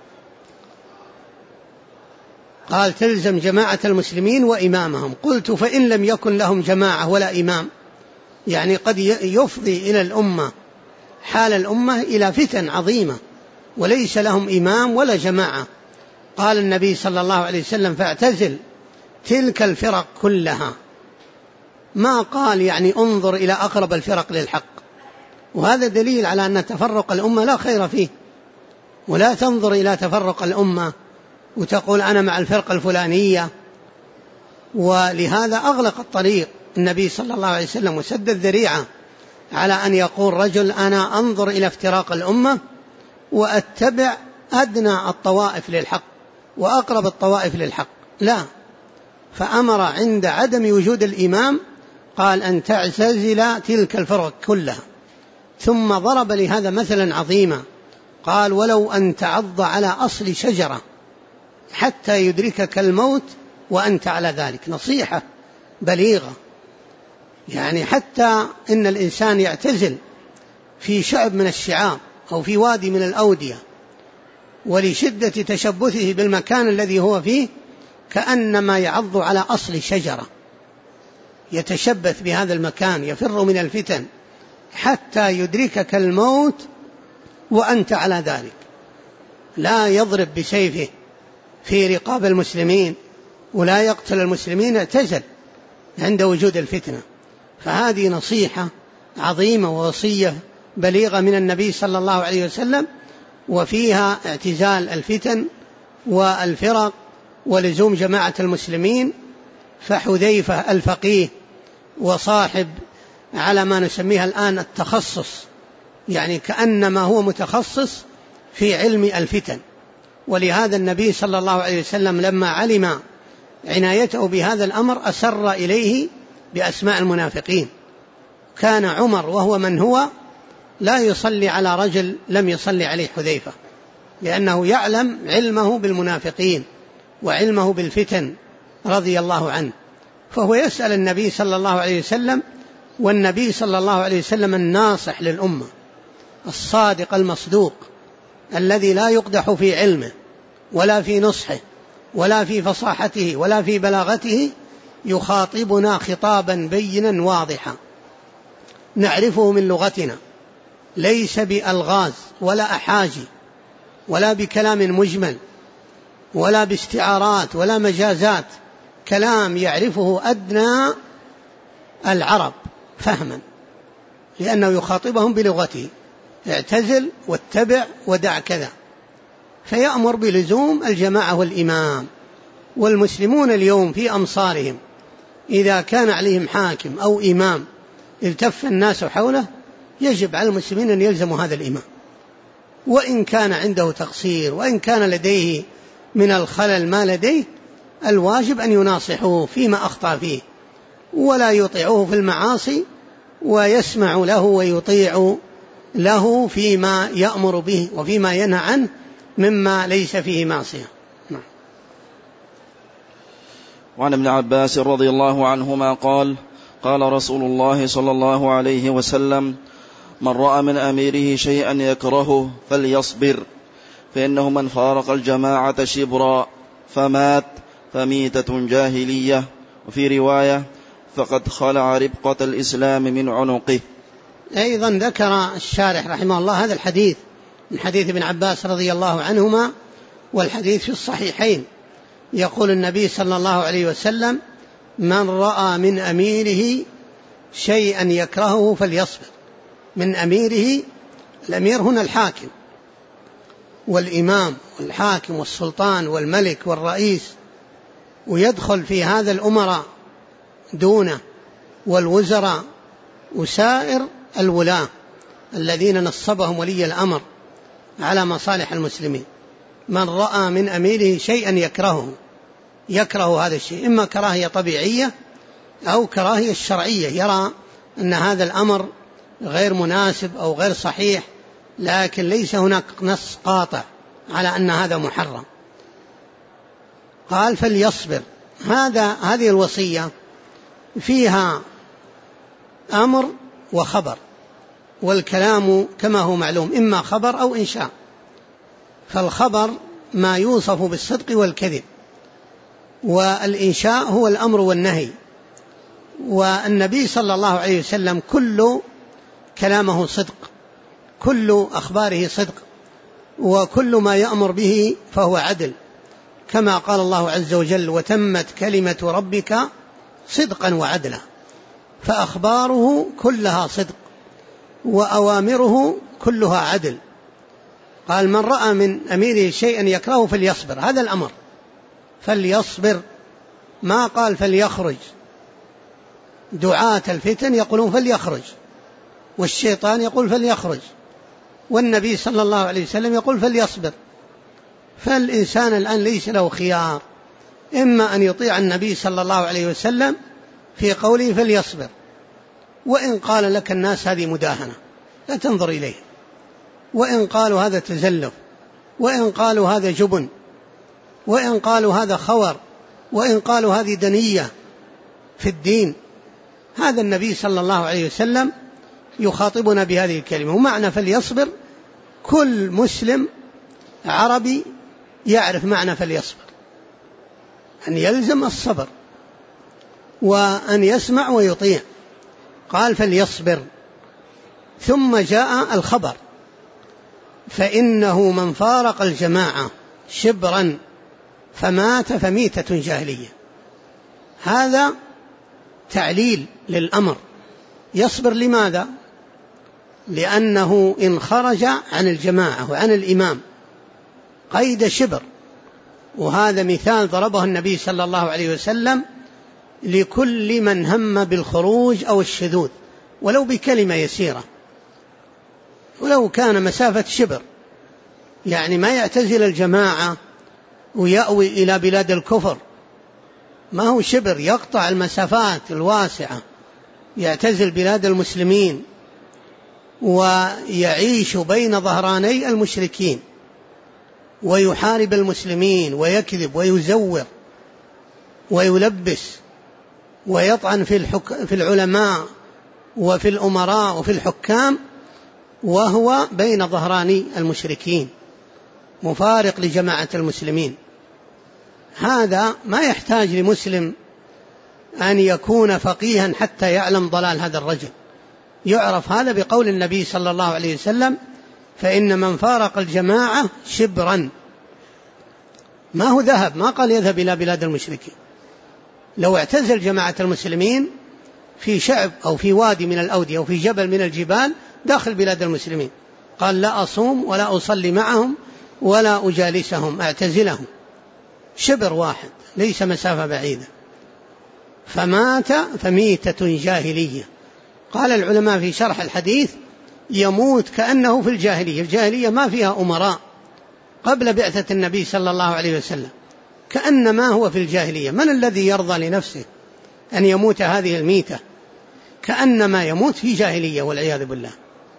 قال: تلزم جماعة المسلمين وإمامهم. قلت: فإن لم يكن لهم جماعة ولا إمام، يعني قد يفضي إلى الأمة حال الأمة إلى فتن عظيمة وليس لهم إمام ولا جماعة. قال النبي صلى الله عليه وسلم: فاعتزل تلك الفرق كلها. ما قال يعني انظر إلى أقرب الفرق للحق، وهذا دليل على أن تفرق الأمة لا خير فيه. ولا تنظر إلى تفرق الأمة وتقول أنا مع الفرقة الفلانية. ولهذا أغلق الطريق النبي صلى الله عليه وسلم وسد الذريعة على أن يقول رجل أنا أنظر إلى افتراق الأمة وأتبع أدنى الطوائف للحق وأقرب الطوائف للحق، لا. فأمر عند عدم وجود الإمام قال أن تعتزل تلك الفرق كلها. ثم ضرب لهذا مثلا عظيما، قال: ولو أن تعض على أصل شجرة حتى يدركك الموت وأنت على ذلك. نصيحة بليغة، يعني حتى إن الإنسان يعتزل في شعب من الشعاب أو في وادي من الأودية، ولشدة تشبثه بالمكان الذي هو فيه كأنما يعض على أصل شجرة، يتشبث بهذا المكان، يفر من الفتن حتى يدركك الموت وأنت على ذلك. لا يضرب بسيفه في رقاب المسلمين ولا يقتل المسلمين، اعتزل عند وجود الفتنة. فهذه نصيحة عظيمة ووصية بليغة من النبي صلى الله عليه وسلم، وفيها اعتزال الفتن والفرق ولزوم جماعة المسلمين. فحذيفة الفقيه وصاحب على ما نسميها الآن التخصص، يعني كأنما هو متخصص في علم الفتن. ولهذا النبي صلى الله عليه وسلم لما علم عنايته بهذا الأمر أسر إليه بأسماء المنافقين. كان عمر وهو من هو لا يصلي على رجل لم يصلي عليه حذيفة، لأنه يعلم علمه بالمنافقين وعلمه بالفتن رضي الله عنه. فهو يسأل النبي صلى الله عليه وسلم، والنبي صلى الله عليه وسلم الناصح للأمة الصادق المصدوق الذي لا يقدح في علمه ولا في نصحه ولا في فصاحته ولا في بلاغته، يخاطبنا خطابا بينا واضحا نعرفه من لغتنا، ليس بألغاز ولا أحاجي ولا بكلام مجمل ولا باستعارات ولا مجازات، كلام يعرفه أدنى العرب فهما، لأنه يخاطبهم بلغته: اعتزل واتبع ودع كذا. فيأمر بلزوم الجماعة والإمام. والمسلمون اليوم في أمصارهم إذا كان عليهم حاكم أو إمام التف الناس حوله، يجب على المسلمين أن يلزموا هذا الإمام، وإن كان عنده تقصير وإن كان لديه من الخلل ما لديه، الواجب أن يناصحوه فيما أخطأ فيه ولا يطيعوه في المعاصي ويسمع له ويطيع له فيما يأمر به وفيما ينهى عنه مما ليس فيه معصية. وعن ابن عباس رضي الله عنهما قال: قال رسول الله صلى الله عليه وسلم: من رأى من أميره شيئا يكرهه فليصبر، فإنه من فارق الجماعة شبرا فمات فميتة جاهلية، وفي رواية: فقد خلع ربقة الإسلام من عنقه. أيضا ذكر الشارح رحمه الله هذا الحديث من حديث ابن عباس رضي الله عنهما، والحديث في الصحيحين. يقول النبي صلى الله عليه وسلم: من رأى من أميره شيئا يكرهه فليصبر. من أميره، الأمير هنا الحاكم والإمام والحاكم والسلطان والملك والرئيس، ويدخل في هذا الأمراء دونه والوزراء وسائر الولاة الذين نصبهم ولي الأمر على مصالح المسلمين. من رأى من أميره شيئا يكره هذا الشيء، إما كراهية طبيعية أو كراهية الشرعية، يرى أن هذا الأمر غير مناسب أو غير صحيح، لكن ليس هناك نص قاطع على أن هذا محرم. قال: فليصبر. هذه الوصية فيها أمر وخبر، والكلام كما هو معلوم إما خبر أو إنشاء. فالخبر ما يوصف بالصدق والكذب، والإنشاء هو الأمر والنهي. والنبي صلى الله عليه وسلم كل كلامه صدق، كل أخباره صدق، وكل ما يأمر به فهو عدل، كما قال الله عز وجل: وتمت كلمة ربك صدقا وعدلا. فأخباره كلها صدق وأوامره كلها عدل. قال: من رأى من أميره شيئا يكرهه فليصبر. هذا الأمر، فليصبر، ما قال فليخرج. دعاة الفتن يقولون فليخرج، والشيطان يقول فليخرج، والنبي صلى الله عليه وسلم يقول فليصبر. فالإنسان الآن ليس له خيار، إما أن يطيع النبي صلى الله عليه وسلم في قوله فليصبر، وإن قال لك الناس هذه مداهنة لا تنظر إليه، وإن قالوا هذا تزلف، وإن قالوا هذا جبن، وإن قالوا هذا خور، وإن قالوا هذه دنية في الدين، هذا النبي صلى الله عليه وسلم يخاطبنا بهذه الكلمة. ومعنى فليصبر كل مسلم عربي يعرف معنى فليصبر، أن يلزم الصبر وأن يسمع ويطيع. قال فليصبر، ثم جاء الخبر: فإنه من فارق الجماعة شبرا فمات فميتة جاهلية. هذا تعليل للأمر. يصبر لماذا؟ لأنه إن خرج عن الجماعة وعن الإمام قيد شبر، وهذا مثال ضربه النبي صلى الله عليه وسلم لكل من هم بالخروج أو الشذوذ، ولو بكلمة يسيرة، ولو كان مسافة شبر، يعني ما يعتزل الجماعة ويأوي إلى بلاد الكفر، ما هو شبر، يقطع المسافات الواسعة، يعتزل بلاد المسلمين ويعيش بين ظهراني المشركين ويحارب المسلمين ويكذب ويزور ويلبس ويطعن في العلماء وفي الأمراء وفي الحكام، وهو بين ظهراني المشركين مفارق لجماعة المسلمين. هذا ما يحتاج لمسلم أن يكون فقيها حتى يعلم ضلال هذا الرجل، يعرف هذا بقول النبي صلى الله عليه وسلم: فإن من فارق الجماعة شبرا. ما هو ذهب، ما قال يذهب إلى بلاد المشركين. لو اعتزل جماعة المسلمين في شعب أو في وادي من الأودية أو في جبل من الجبال داخل بلاد المسلمين، قال: لا أصوم ولا أصلي معهم ولا أجالسهم، أعتزلهم. شبر واحد، ليس مسافة بعيدة. فمات فميتة جاهلية. قال العلماء في شرح الحديث: يموت كأنه في الجاهلية. الجاهلية ما فيها أمراء قبل بعثة النبي صلى الله عليه وسلم، كأنما هو في الجاهلية. من الذي يرضى لنفسه أن يموت هذه الميتة؟ كأنما يموت في جاهلية والعياذ بالله.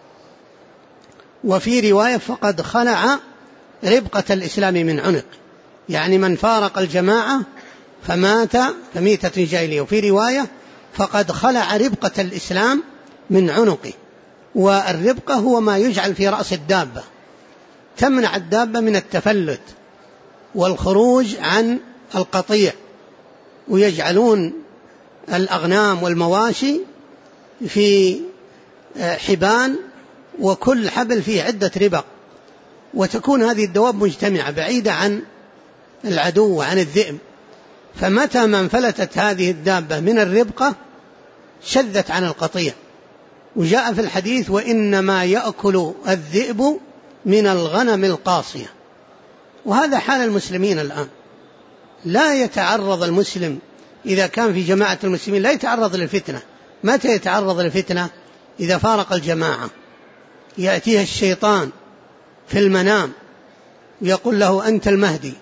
وفي رواية فقد خلع ربقة الإسلام من عنق، يعني من فارق الجماعة فمات فميتة جاهلية. وفي رواية فقد خلع ربقة الإسلام من عنقه. والربقة هو ما يجعل في رأس الدابة، تمنع الدابة من التفلت والخروج عن القطيع، ويجعلون الأغنام والمواشي في حبال، وكل حبل فيه عدة ربق، وتكون هذه الدواب مجتمعة بعيدة عن العدو وعن الذئب. فمتى ما انفلتت هذه الدابة من الربقة شذت عن القطيع. وجاء في الحديث وإنما يأكل الذئب من الغنم القاصية. وهذا حال المسلمين الآن. لا يتعرض المسلم إذا كان في جماعة المسلمين لا يتعرض للفتنة. متى يتعرض للفتنة؟ إذا فارق الجماعة، يأتيه الشيطان في المنام يقول له أنت المهدي،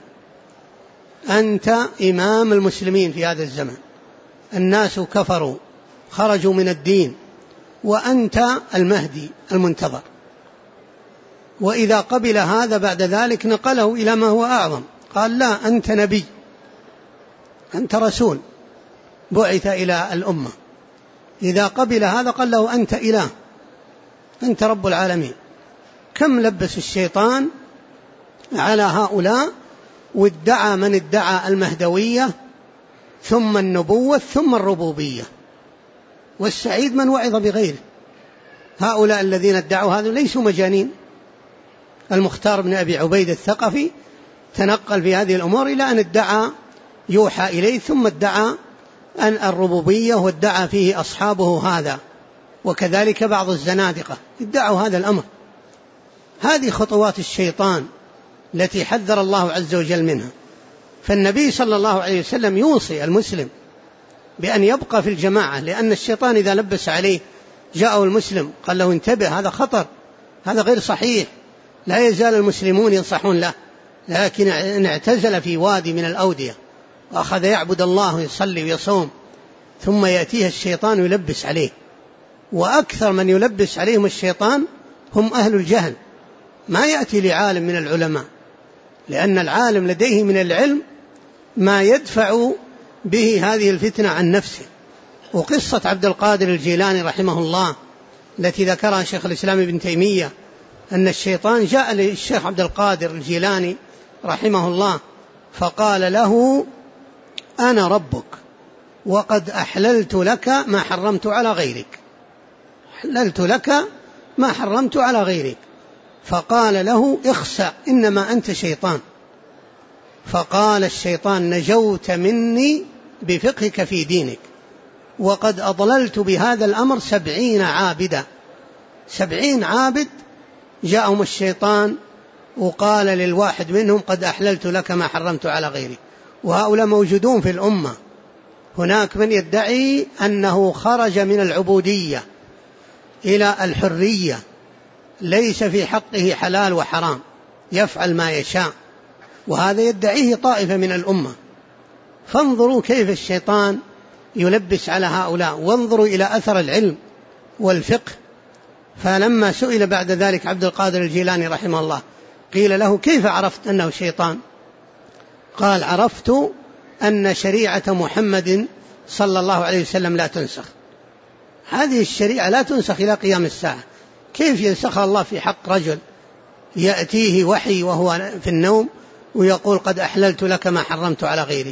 أنت إمام المسلمين في هذا الزمن، الناس كفروا خرجوا من الدين وأنت المهدي المنتظر. وإذا قبل هذا بعد ذلك نقله إلى ما هو أعظم، قال لا أنت نبي، أنت رسول بعث إلى الأمة. إذا قبل هذا قال له أنت إله، أنت رب العالمين. كم لبس الشيطان على هؤلاء، وادعى من ادعى المهدوية ثم النبوة ثم الربوبية، والسعيد من وعظ بغيره. هؤلاء الذين ادعوا هذا ليسوا مجانين. المختار بن أبي عبيد الثقفي تنقل في هذه الأمور إلى أن ادعى يوحى إليه، ثم ادعى أن الربوبية، وادعى فيه أصحابه هذا، وكذلك بعض الزنادقة ادعوا هذا الأمر. هذه خطوات الشيطان التي حذر الله عز وجل منها. فالنبي صلى الله عليه وسلم يوصي المسلم بأن يبقى في الجماعة، لأن الشيطان إذا لبس عليه جاءه المسلم قال له انتبه، هذا خطر، هذا غير صحيح. لا يزال المسلمون ينصحون له، لكن إن اعتزل في وادي من الأودية وأخذ يعبد الله ويصلي ويصوم، ثم يأتيه الشيطان يلبس عليه. وأكثر من يلبس عليهم الشيطان هم أهل الجهل. ما يأتي لعالم من العلماء، لأن العالم لديه من العلم ما يدفع به هذه الفتنة عن نفسه. وقصة عبد القادر الجيلاني رحمه الله التي ذكرها شيخ الإسلام ابن تيمية، أن الشيطان جاء للشيخ عبد القادر الجيلاني رحمه الله فقال له أنا ربك وقد أحللت لك ما حرمت على غيرك، حللت لك ما حرمت على غيرك. فقال له اخسأ إنما أنت شيطان. فقال الشيطان نجوت مني بفقهك في دينك، وقد أضللت بهذا الأمر 70 عابدا. 70 عابد جاءهم الشيطان وقال للواحد منهم قد أحللت لك ما حرمت على غيرك. وهؤلاء موجودون في الأمة. هناك من يدعي أنه خرج من العبودية إلى الحرية، ليس في حقه حلال وحرام، يفعل ما يشاء، وهذا يدعيه طائفة من الأمة. فانظروا كيف الشيطان يلبس على هؤلاء، وانظروا إلى أثر العلم والفقه. فلما سئل بعد ذلك عبد القادر الجيلاني رحمه الله قيل له كيف عرفت أنه شيطان؟ قال عرفت أن شريعة محمد صلى الله عليه وسلم لا تنسخ. هذه الشريعة لا تنسخ إلى قيام الساعة. كيف ينسخها الله في حق رجل يأتيه وحي وهو في النوم ويقول قد أحللت لك ما حرمت على غيري؟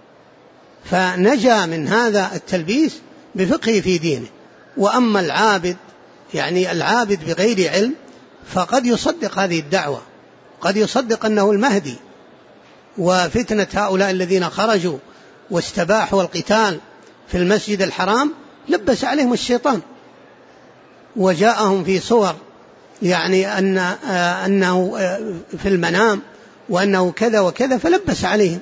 فنجا من هذا التلبيس بفقه في دينه. وأما العابد، يعني العابد بغير علم، فقد يصدق هذه الدعوة، قد يصدق أنه المهدي. وفتنة هؤلاء الذين خرجوا واستباحوا القتال في المسجد الحرام لبس عليهم الشيطان، وجاءهم في صور يعني أنه في المنام وأنه كذا وكذا، فلبس عليهم.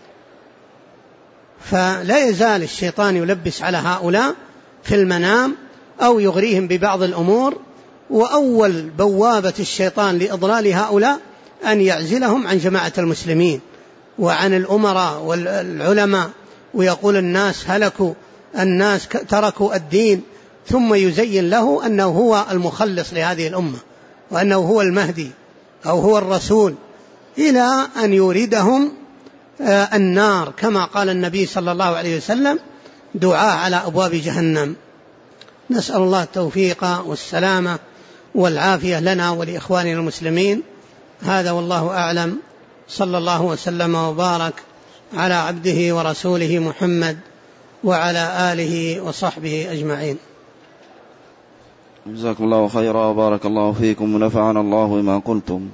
فلا يزال الشيطان يلبس على هؤلاء في المنام أو يغريهم ببعض الأمور. وأول بوابة الشيطان لإضلال هؤلاء أن يعزلهم عن جماعة المسلمين وعن الأمراء والعلماء، ويقول الناس هلكوا، الناس تركوا الدين ثم يزين له أنه هو المخلص لهذه الأمة وأنه هو المهدي أو هو الرسول، إلى أن يوردهم النار كما قال النبي صلى الله عليه وسلم: دعاء على أبواب جهنم. نسأل الله التوفيق والسلامة والعافية لنا ولإخواننا المسلمين. هذا والله أعلم، صلى الله وسلم وبارك على عبده ورسوله محمد وعلى آله وصحبه أجمعين. جزاكم الله خيرا وبارك الله فيكم ونفعنا الله بما قلتم.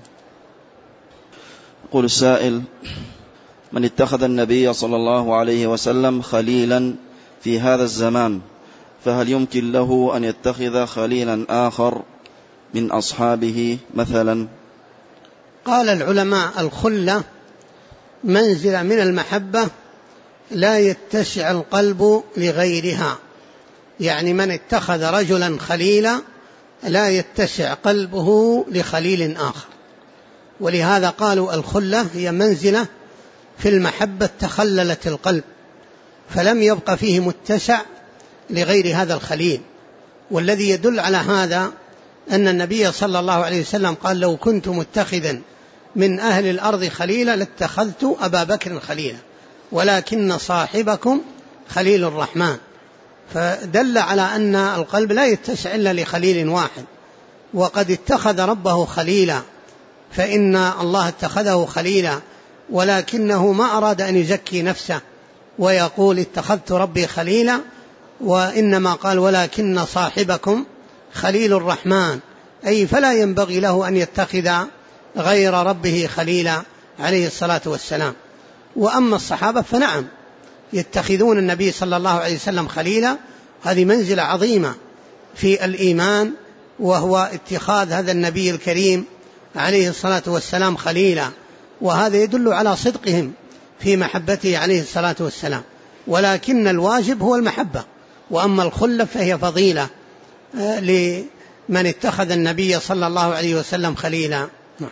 يقول السائل: من اتخذ النبي صلى الله عليه وسلم خليلا في هذا الزمان، فهل يمكن له أن يتخذ خليلا آخر من أصحابه مثلا؟ قال العلماء: الخلة منزلة من المحبة لا يتسع القلب لغيرها، يعني من اتخذ رجلا خليلا لا يتسع قلبه لخليل آخر، ولهذا قالوا الخلة هي منزلة في المحبة تخللت القلب، فلم يبق فيه متسع لغير هذا الخليل. والذي يدل على هذا أن النبي صلى الله عليه وسلم قال: لو كنت متخذا من أهل الأرض خليلا لاتخذت أبا بكر خليلا ولكن صاحبكم خليل الرحمن. فدل على أن القلب لا يتسع إلا لخليل واحد. وقد اتخذ ربه خليلا، فإن الله اتخذه خليلا ولكنه ما أراد أن يزكي نفسه ويقول اتخذت ربي خليلا، وإنما قال: ولكن صاحبكم خليل الرحمن، أي فلا ينبغي له أن يتخذ غير ربه خليلا عليه الصلاة والسلام. وأما الصحابة فنعم يتخذون النبي صلى الله عليه وسلم خليلا، هذه منزلة عظيمة في الإيمان، وهو اتخاذ هذا النبي الكريم عليه الصلاة والسلام خليلا، وهذا يدل على صدقهم في محبته عليه الصلاة والسلام. ولكن الواجب هو المحبة، وأما الخلة فهي فضيلة لمن اتخذ النبي صلى الله عليه وسلم خليلا.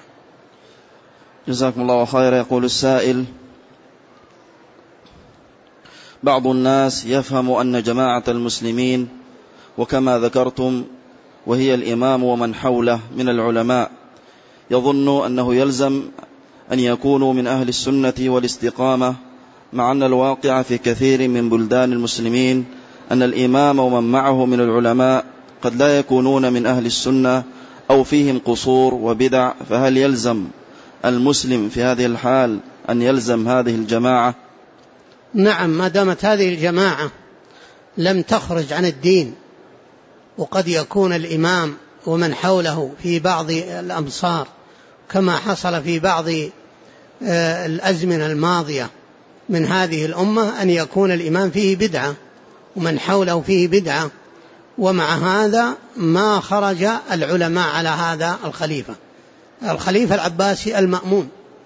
جزاكم الله خيرا. يقول السائل: بعض الناس يفهم أن جماعة المسلمين وكما ذكرتم وهي الإمام ومن حوله من العلماء يظن أنه يلزم أن يكونوا من أهل السنة والاستقامة، مع أن الواقع في كثير من بلدان المسلمين أن الإمام ومن معه من العلماء قد لا يكونون من أهل السنة أو فيهم قصور وبدع، فهل يلزم المسلم في هذه الحال أن يلزم هذه الجماعة؟ نعم، ما دامت هذه الجماعة لم تخرج عن الدين، وقد يكون الإمام ومن حوله في بعض الأمصار كما حصل في بعض الأزمنة الماضية من هذه الأمة أن يكون الإمام فيه بدعة ومن حوله فيه بدعة، ومع هذا ما خرج العلماء على هذا الخليفة العباسي المأمون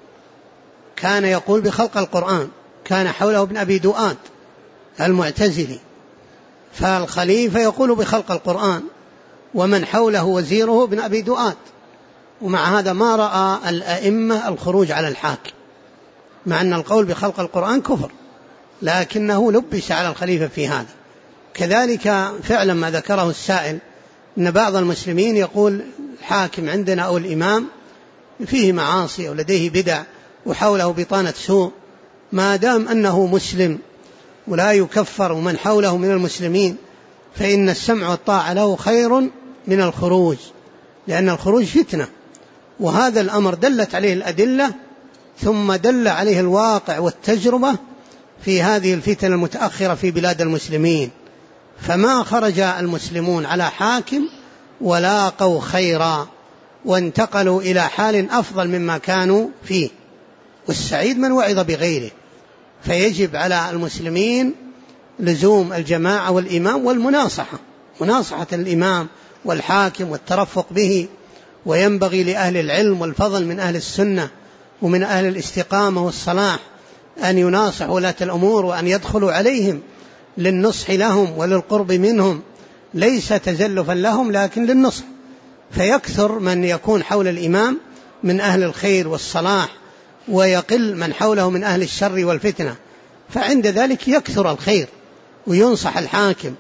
كان يقول بخلق القرآن، كان حوله ابن أبي دؤاد المعتزلي، فالخليفة يقول بخلق القرآن ومن حوله وزيره ابن أبي دؤاد، ومع هذا ما رأى الأئمة الخروج على الحاكم، مع أن القول بخلق القرآن كفر، لكنه لبس على الخليفة في هذا. كذلك فعلا ما ذكره السائل أن بعض المسلمين يقول الحاكم عندنا أو الإمام فيه معاصي ولديه بدع وحوله بطانة سوء، ما دام أنه مسلم ولا يكفر ومن حوله من المسلمين فإن السمع والطاعة له خير من الخروج، لأن الخروج فتنة، وهذا الأمر دلت عليه الأدلة ثم دل عليه الواقع والتجربة في هذه الفتن المتأخرة في بلاد المسلمين، فما خرج المسلمون على حاكم ولاقوا خيرا وانتقلوا إلى حال أفضل مما كانوا فيه، والسعيد من وعظ بغيره. فيجب على المسلمين لزوم الجماعة والإمام والمناصحة، مناصحة الإمام والحاكم والترفق به، وينبغي لأهل العلم والفضل من أهل السنة ومن أهل الاستقامة والصلاح أن يناصحوا ولاة الأمور وأن يدخلوا عليهم للنصح لهم وللقرب منهم، ليس تزلفا لهم لكن للنصح، فيكثر من يكون حول الإمام من أهل الخير والصلاح ويقل من حوله من أهل الشر والفتنة، فعند ذلك يكثر الخير وينصح الحاكم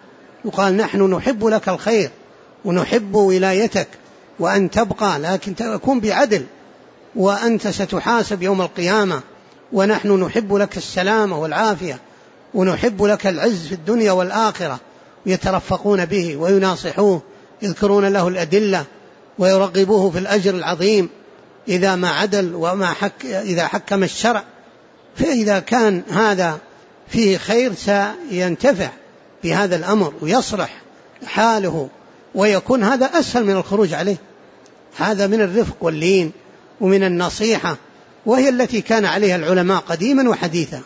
يقال نحن نحب لك الخير ونحب ولايتك وأن تبقى، لكن تكون بعدل، وأنت ستحاسب يوم القيامة، ونحن نحب لك السلامة والعافية ونحب لك العز في الدنيا والآخرة. يترفقون به ويناصحوه، يذكرون له الأدلة ويرغبوه في الأجر العظيم إذا ما عدل إذا حكم الشرع. فإذا كان هذا فيه خير سينتفع بهذا الأمر ويصلح حاله، ويكون هذا أسهل من الخروج عليه. هذا من الرفق واللين ومن النصيحة، وهي التي كان عليها العلماء قديما وحديثا.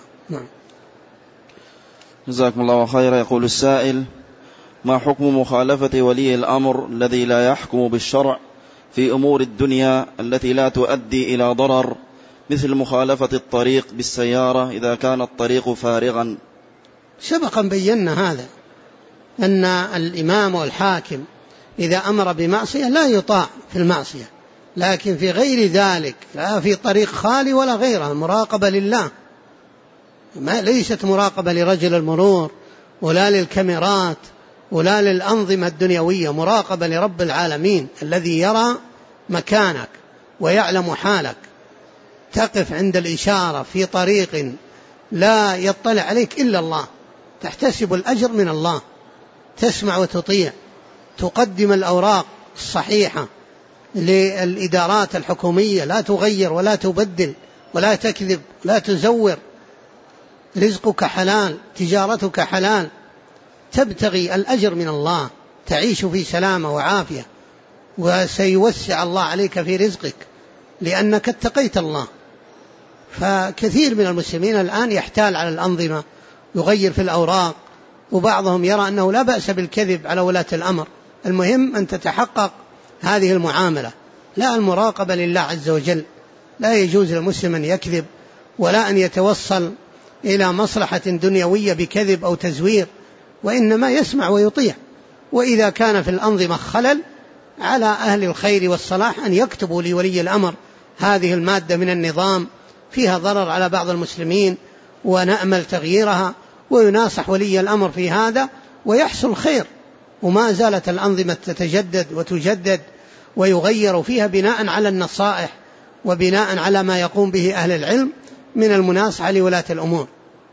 جزاكم الله خيرا. يقول السائل: ما حكم مخالفة ولي الأمر الذي لا يحكم بالشرع في أمور الدنيا التي لا تؤدي إلى ضرر، مثل مخالفة الطريق بالسيارة إذا كان الطريق فارغا؟ سبقا بينا هذا، أن الإمام والحاكم إذا أمر بمعصية لا يطاع في المعصية، لكن في غير ذلك لا في طريق خالي ولا غيره مراقبة لله، ليست مراقبة لرجل المرور ولا للكاميرات ولا للأنظمة الدنيوية، مراقبة لرب العالمين الذي يرى مكانك ويعلم حالك. تقف عند الإشارة في طريق لا يطلع عليك إلا الله، تحتسب الأجر من الله، تسمع وتطيع، تقدم الأوراق الصحيحة للإدارات الحكومية، لا تغير ولا تبدل ولا تكذب لا تزور. رزقك حلال، تجارتك حلال، تبتغي الأجر من الله، تعيش في سلامة وعافية، وسيوسع الله عليك في رزقك لأنك اتقيت الله. فكثير من المسلمين الآن يحتال على الأنظمة، يغير في الأوراق، وبعضهم يرى أنه لا بأس بالكذب على ولاة الأمر. المهم أن تتحقق هذه المعاملة، لا المراقبة لله عز وجل. لا يجوز للمسلم أن يكذب ولا أن يتوصل إلى مصلحة دنيوية بكذب أو تزوير، وإنما يسمع ويطيع. وإذا كان في الأنظمة خلل، على أهل الخير والصلاح أن يكتبوا لولي الأمر هذه المادة من النظام فيها ضرر على بعض المسلمين ونأمل تغييرها، ويناصح ولي الأمر في هذا ويحصل خير. وما زالت الأنظمة تتجدد وتجدد ويغير فيها بناء على النصائح وبناء على ما يقوم به أهل العلم من المناصحة لولاة الأمور.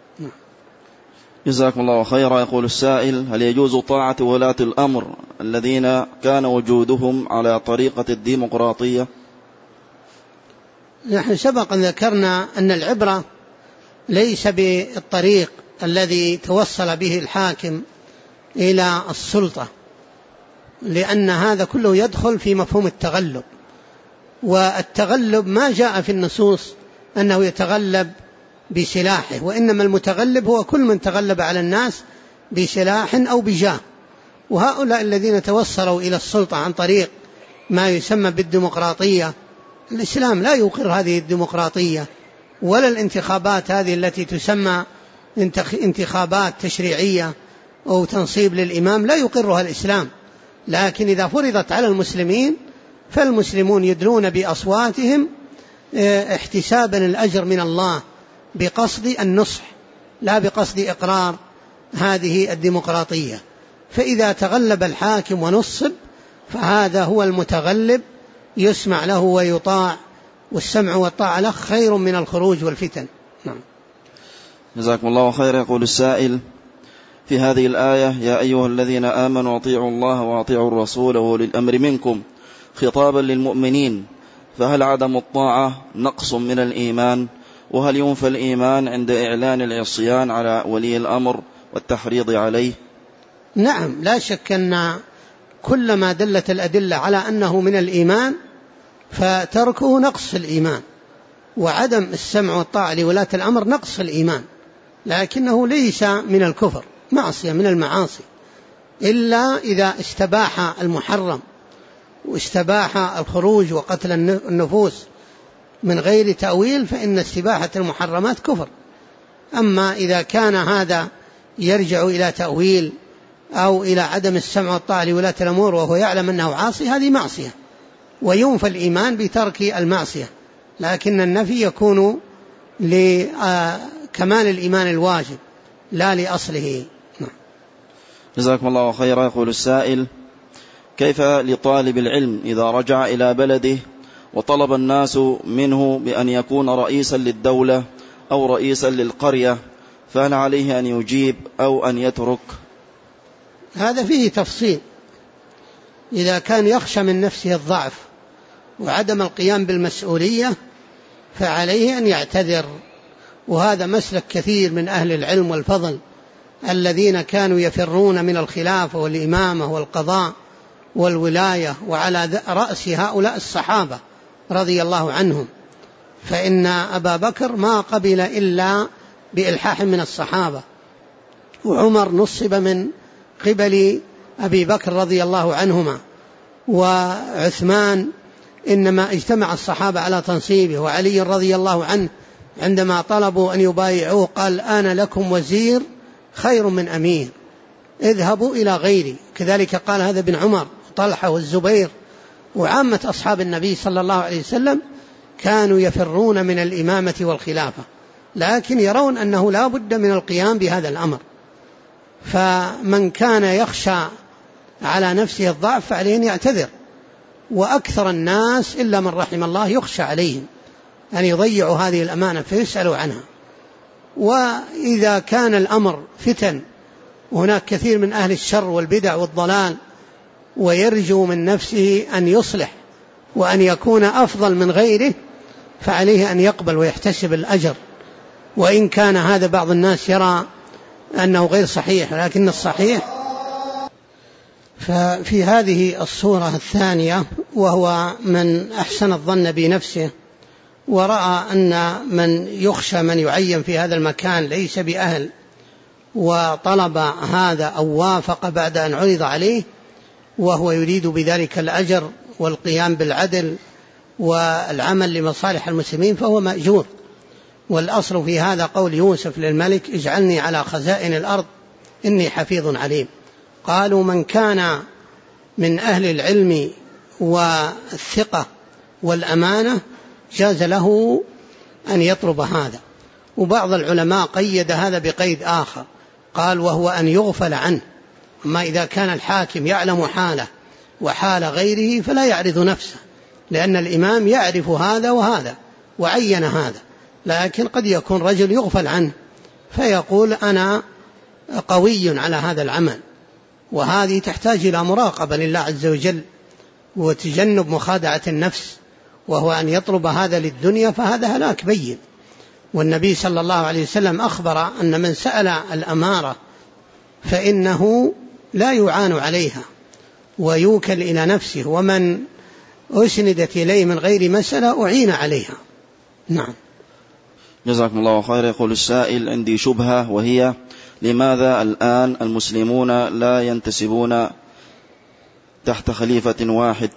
جزاكم الله خيرا. يقول السائل: هل يجوز طاعة ولاة الأمر الذين كان وجودهم على طريقة الديمقراطية؟ نحن سبقا ذكرنا أن العبرة ليس بالطريق الذي توصل به الحاكم إلى السلطة، لأن هذا كله يدخل في مفهوم التغلب، والتغلب ما جاء في النصوص أنه يتغلب بسلاحه، وإنما المتغلب هو كل من تغلب على الناس بسلاح أو بجاه. وهؤلاء الذين توصلوا إلى السلطة عن طريق ما يسمى بالديمقراطية، الإسلام لا يقر هذه الديمقراطية ولا الانتخابات هذه التي تسمى انتخابات تشريعية أو تنصيب للإمام، لا يقرها الإسلام. لكن إذا فرضت على المسلمين فالمسلمون يدلون بأصواتهم احتسابا الأجر من الله بقصد النصح لا بقصد إقرار هذه الديمقراطية. فإذا تغلب الحاكم ونصب فهذا هو المتغلب، يسمع له ويطاع، والسمع والطاعة له خير من الخروج والفتن. نعم. جزاكم الله خيرا. يقول السائل: في هذه الآية: يا أيها الذين آمنوا أطيعوا الله وأطيعوا الرسول وأولي الأمر منكم، خطابا للمؤمنين، فهل عدم الطاعة نقص من الإيمان؟ وهل ينفى الإيمان عند إعلان العصيان على ولي الأمر والتحريض عليه؟ نعم، لا شك أن كلما دلت الأدلة على أنه من الإيمان فتركه نقص الإيمان، وعدم السمع والطاعة لولاة الأمر نقص الإيمان، لكنه ليس من الكفر، معصية من المعاصي، إلا إذا استباح المحرم واستباح الخروج وقتل النفوس من غير تأويل، فإن استباحة المحرمات كفر. أما إذا كان هذا يرجع إلى تأويل أو إلى عدم السمع والطاعة لولاة الأمور وهو يعلم أنه عاصي، هذه معصية، وينفى الإيمان بترك المعصية، لكن النفي يكون لكمال الإيمان الواجب لا لأصله. جزاكم الله خيرا. يقول السائل: كيف لطالب العلم إذا رجع إلى بلده وطلب الناس منه بأن يكون رئيسا للدولة أو رئيسا للقرية، فهل عليه أن يجيب أو أن يترك؟ هذا فيه تفصيل. إذا كان يخشى من نفسه الضعف وعدم القيام بالمسؤولية فعليه أن يعتذر، وهذا مسلك كثير من أهل العلم والفضل الذين كانوا يفرون من الخلافة والإمامة والقضاء والولاية، وعلى رأس هؤلاء الصحابة رضي الله عنهم، فإن أبا بكر ما قبل إلا بإلحاح من الصحابة، وعمر نصب من قبل أبي بكر رضي الله عنهما، وعثمان إنما اجتمع الصحابة على تنصيبه، وعلي رضي الله عنه عندما طلبوا أن يبايعوه قال: أنا لكم وزير خير من أمير، اذهبوا إلى غيري. كذلك قال هذا ابن عمر وطلحة والزبير، وعامة أصحاب النبي صلى الله عليه وسلم كانوا يفرون من الإمامة والخلافة، لكن يرون أنه لا بد من القيام بهذا الأمر. فمن كان يخشى على نفسه الضعف فعليه أن يعتذر، وأكثر الناس إلا من رحم الله يخشى عليهم أن يضيعوا هذه الأمانة فيسألوا عنها. وإذا كان الأمر فتن وهناك كثير من أهل الشر والبدع والضلال ويرجو من نفسه أن يصلح وأن يكون أفضل من غيره فعليه أن يقبل ويحتسب الأجر، وإن كان هذا بعض الناس يرى أنه غير صحيح، لكن الصحيح ففي هذه الصورة الثانية، وهو من أحسن الظن بنفسه ورأى أن من يخشى من يعين في هذا المكان ليس بأهل وطلب هذا أو وافق بعد أن عرض عليه وهو يريد بذلك الأجر والقيام بالعدل والعمل لمصالح المسلمين فهو مأجور. والأصل في هذا قول يوسف للملك: اجعلني على خزائن الأرض إني حفيظ عليم. قالوا من كان من أهل العلم والثقة والأمانة جاز له أن يطلب هذا. وبعض العلماء قيد هذا بقيد آخر، قال: وهو أن يغفل عنه. أما إذا كان الحاكم يعلم حاله وحال غيره فلا يعرض نفسه، لأن الإمام يعرف هذا وهذا وعين هذا، لكن قد يكون رجل يغفل عنه فيقول: أنا قوي على هذا العمل. وهذه تحتاج إلى مراقبة لله عز وجل وتجنب مخادعة النفس، وهو أن يطلب هذا للدنيا فهذا هلاك بين. والنبي صلى الله عليه وسلم أخبر أن من سأل الأمارة فإنه لا يعان عليها ويوكل إلى نفسه، ومن أسندت إليه من غير مسألة أعين عليها. نعم. جزاكم الله خير. يقول السائل: عندي شبهة، وهي: لماذا الآن المسلمون لا ينتسبون تحت خليفة واحد؟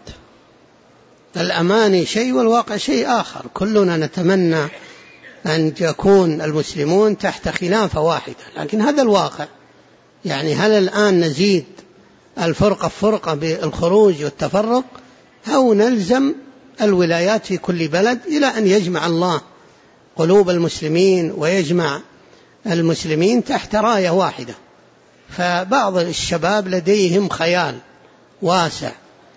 الأماني شيء والواقع شيء آخر. كلنا نتمنى أن يكون المسلمون تحت خلافة واحدة، لكن هذا الواقع. يعني هل الآن نزيد الفرقة بالخروج والتفرق، أو نلزم الولايات في كل بلد إلى أن يجمع الله قلوب المسلمين ويجمع المسلمين تحت راية واحدة؟ فبعض الشباب لديهم خيال واسع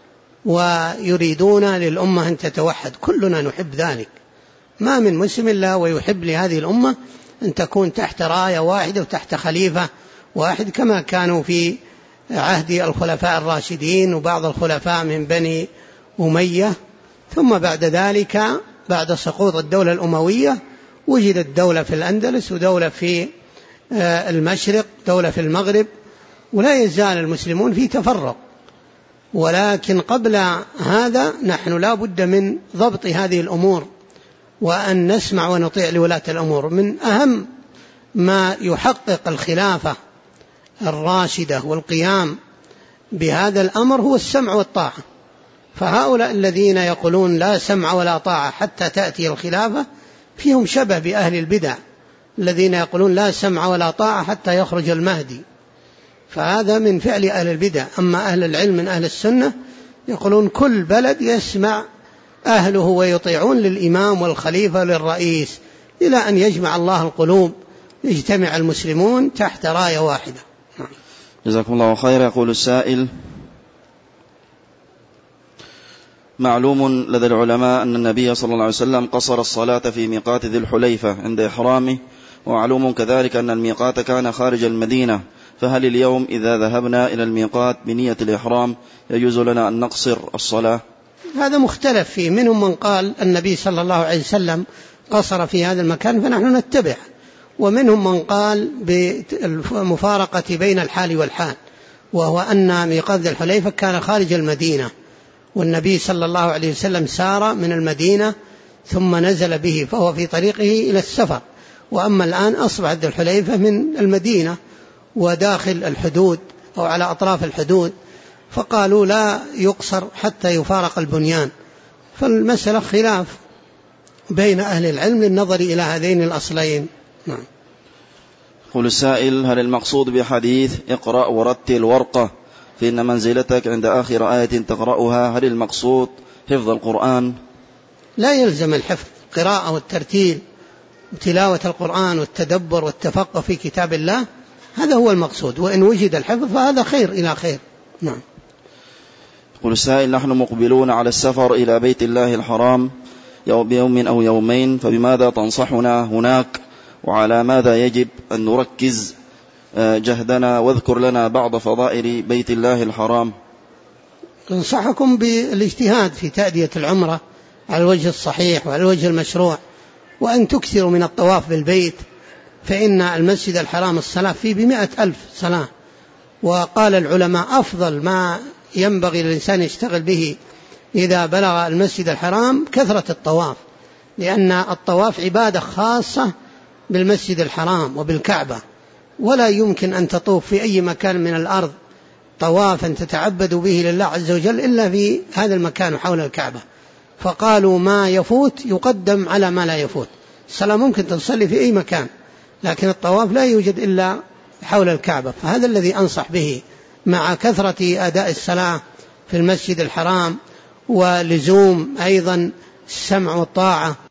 ويريدون للأمة أن تتوحد. كلنا نحب ذلك، ما من مسلم إلا ويحب لهذه الأمة أن تكون تحت راية واحدة وتحت خليفة واحد، كما كانوا في عهد الخلفاء الراشدين وبعض الخلفاء من بني أمية. ثم بعد ذلك بعد سقوط الدولة الأموية وجدت دولة في الأندلس ودولة في المشرق، دولة في المغرب، ولا يزال المسلمون في تفرق. ولكن قبل هذا نحن لا بد من ضبط هذه الأمور وأن نسمع ونطيع لولاة الأمور. من أهم ما يحقق الخلافة الراشدة والقيام بهذا الأمر هو السمع والطاعة. فهؤلاء الذين يقولون لا سمع ولا طاعة حتى تأتي الخلافة فيهم شبه بأهل البدع الذين يقولون لا سمع ولا طاعة حتى يخرج المهدي، فهذا من فعل أهل البدع. أما أهل العلم من أهل السنة يقولون كل بلد يسمع أهله ويطيعون للإمام والخليفة للرئيس إلى أن يجمع الله القلوب، يجتمع المسلمون تحت راية واحدة. جزاكم الله خيرا. يقول السائل: معلوم لدى العلماء أن النبي صلى الله عليه وسلم قصر الصلاة في ميقات ذي الحليفة عند إحرامه، ومعلوم كذلك أن الميقات كان خارج المدينة، فهل اليوم إذا ذهبنا إلى الميقات بنية الإحرام يجوز لنا أن نقصر الصلاة؟ هذا مختلف فيه، منهم من قال النبي صلى الله عليه وسلم قصر في هذا المكان فنحن نتبع، ومنهم من قال بالمفارقة بين الحال والحال، وهو أن ميقات ذي الحليفة كان خارج المدينة، والنبي صلى الله عليه وسلم سار من المدينة ثم نزل به، فهو في طريقه إلى السفر. وأما الآن أصبح ذي الحليفة من المدينة وداخل الحدود أو على أطراف الحدود، فقالوا لا يقصر حتى يفارق البنيان. فالمسألة خلاف بين أهل العلم للنظر إلى هذين الأصلين. نعم. يقول السائل: هل المقصود بحديث اقرأ ورتل ورقة فإن منزلتك عند آخر آية تقرأها، هل المقصود حفظ القرآن؟ لا يلزم الحفظ، قراءة والترتيل وتلاوة القرآن والتدبر والتفقه في كتاب الله، هذا هو المقصود، وإن وجد الحفظ فهذا خير إلى خير. نعم. يقول السائل: نحن مقبلون على السفر إلى بيت الله الحرام بيوم أو يومين، فبماذا تنصحنا هناك، وعلى ماذا يجب أن نركز جهدنا، واذكر لنا بعض فضائل بيت الله الحرام؟ أنصحكم بالاجتهاد في تأدية العمرة على الوجه الصحيح وعلى الوجه المشروع، وأن تكثروا من الطواف بالبيت، فإن المسجد الحرام الصلاة فيه 100,000 صلاة. وقال العلماء أفضل ما ينبغي للإنسان يشتغل به إذا بلغ المسجد الحرام كثرة الطواف، لأن الطواف عبادة خاصة بالمسجد الحرام وبالكعبة، ولا يمكن أن تطوف في أي مكان من الأرض طوافا تتعبد به لله عز وجل إلا في هذا المكان حول الكعبة. فقالوا ما يفوت يقدم على ما لا يفوت. الصلاة ممكن تصلي في أي مكان، لكن الطواف لا يوجد إلا حول الكعبة، فهذا الذي أنصح به، مع كثرة أداء الصلاة في المسجد الحرام، ولزوم أيضا السمع والطاعة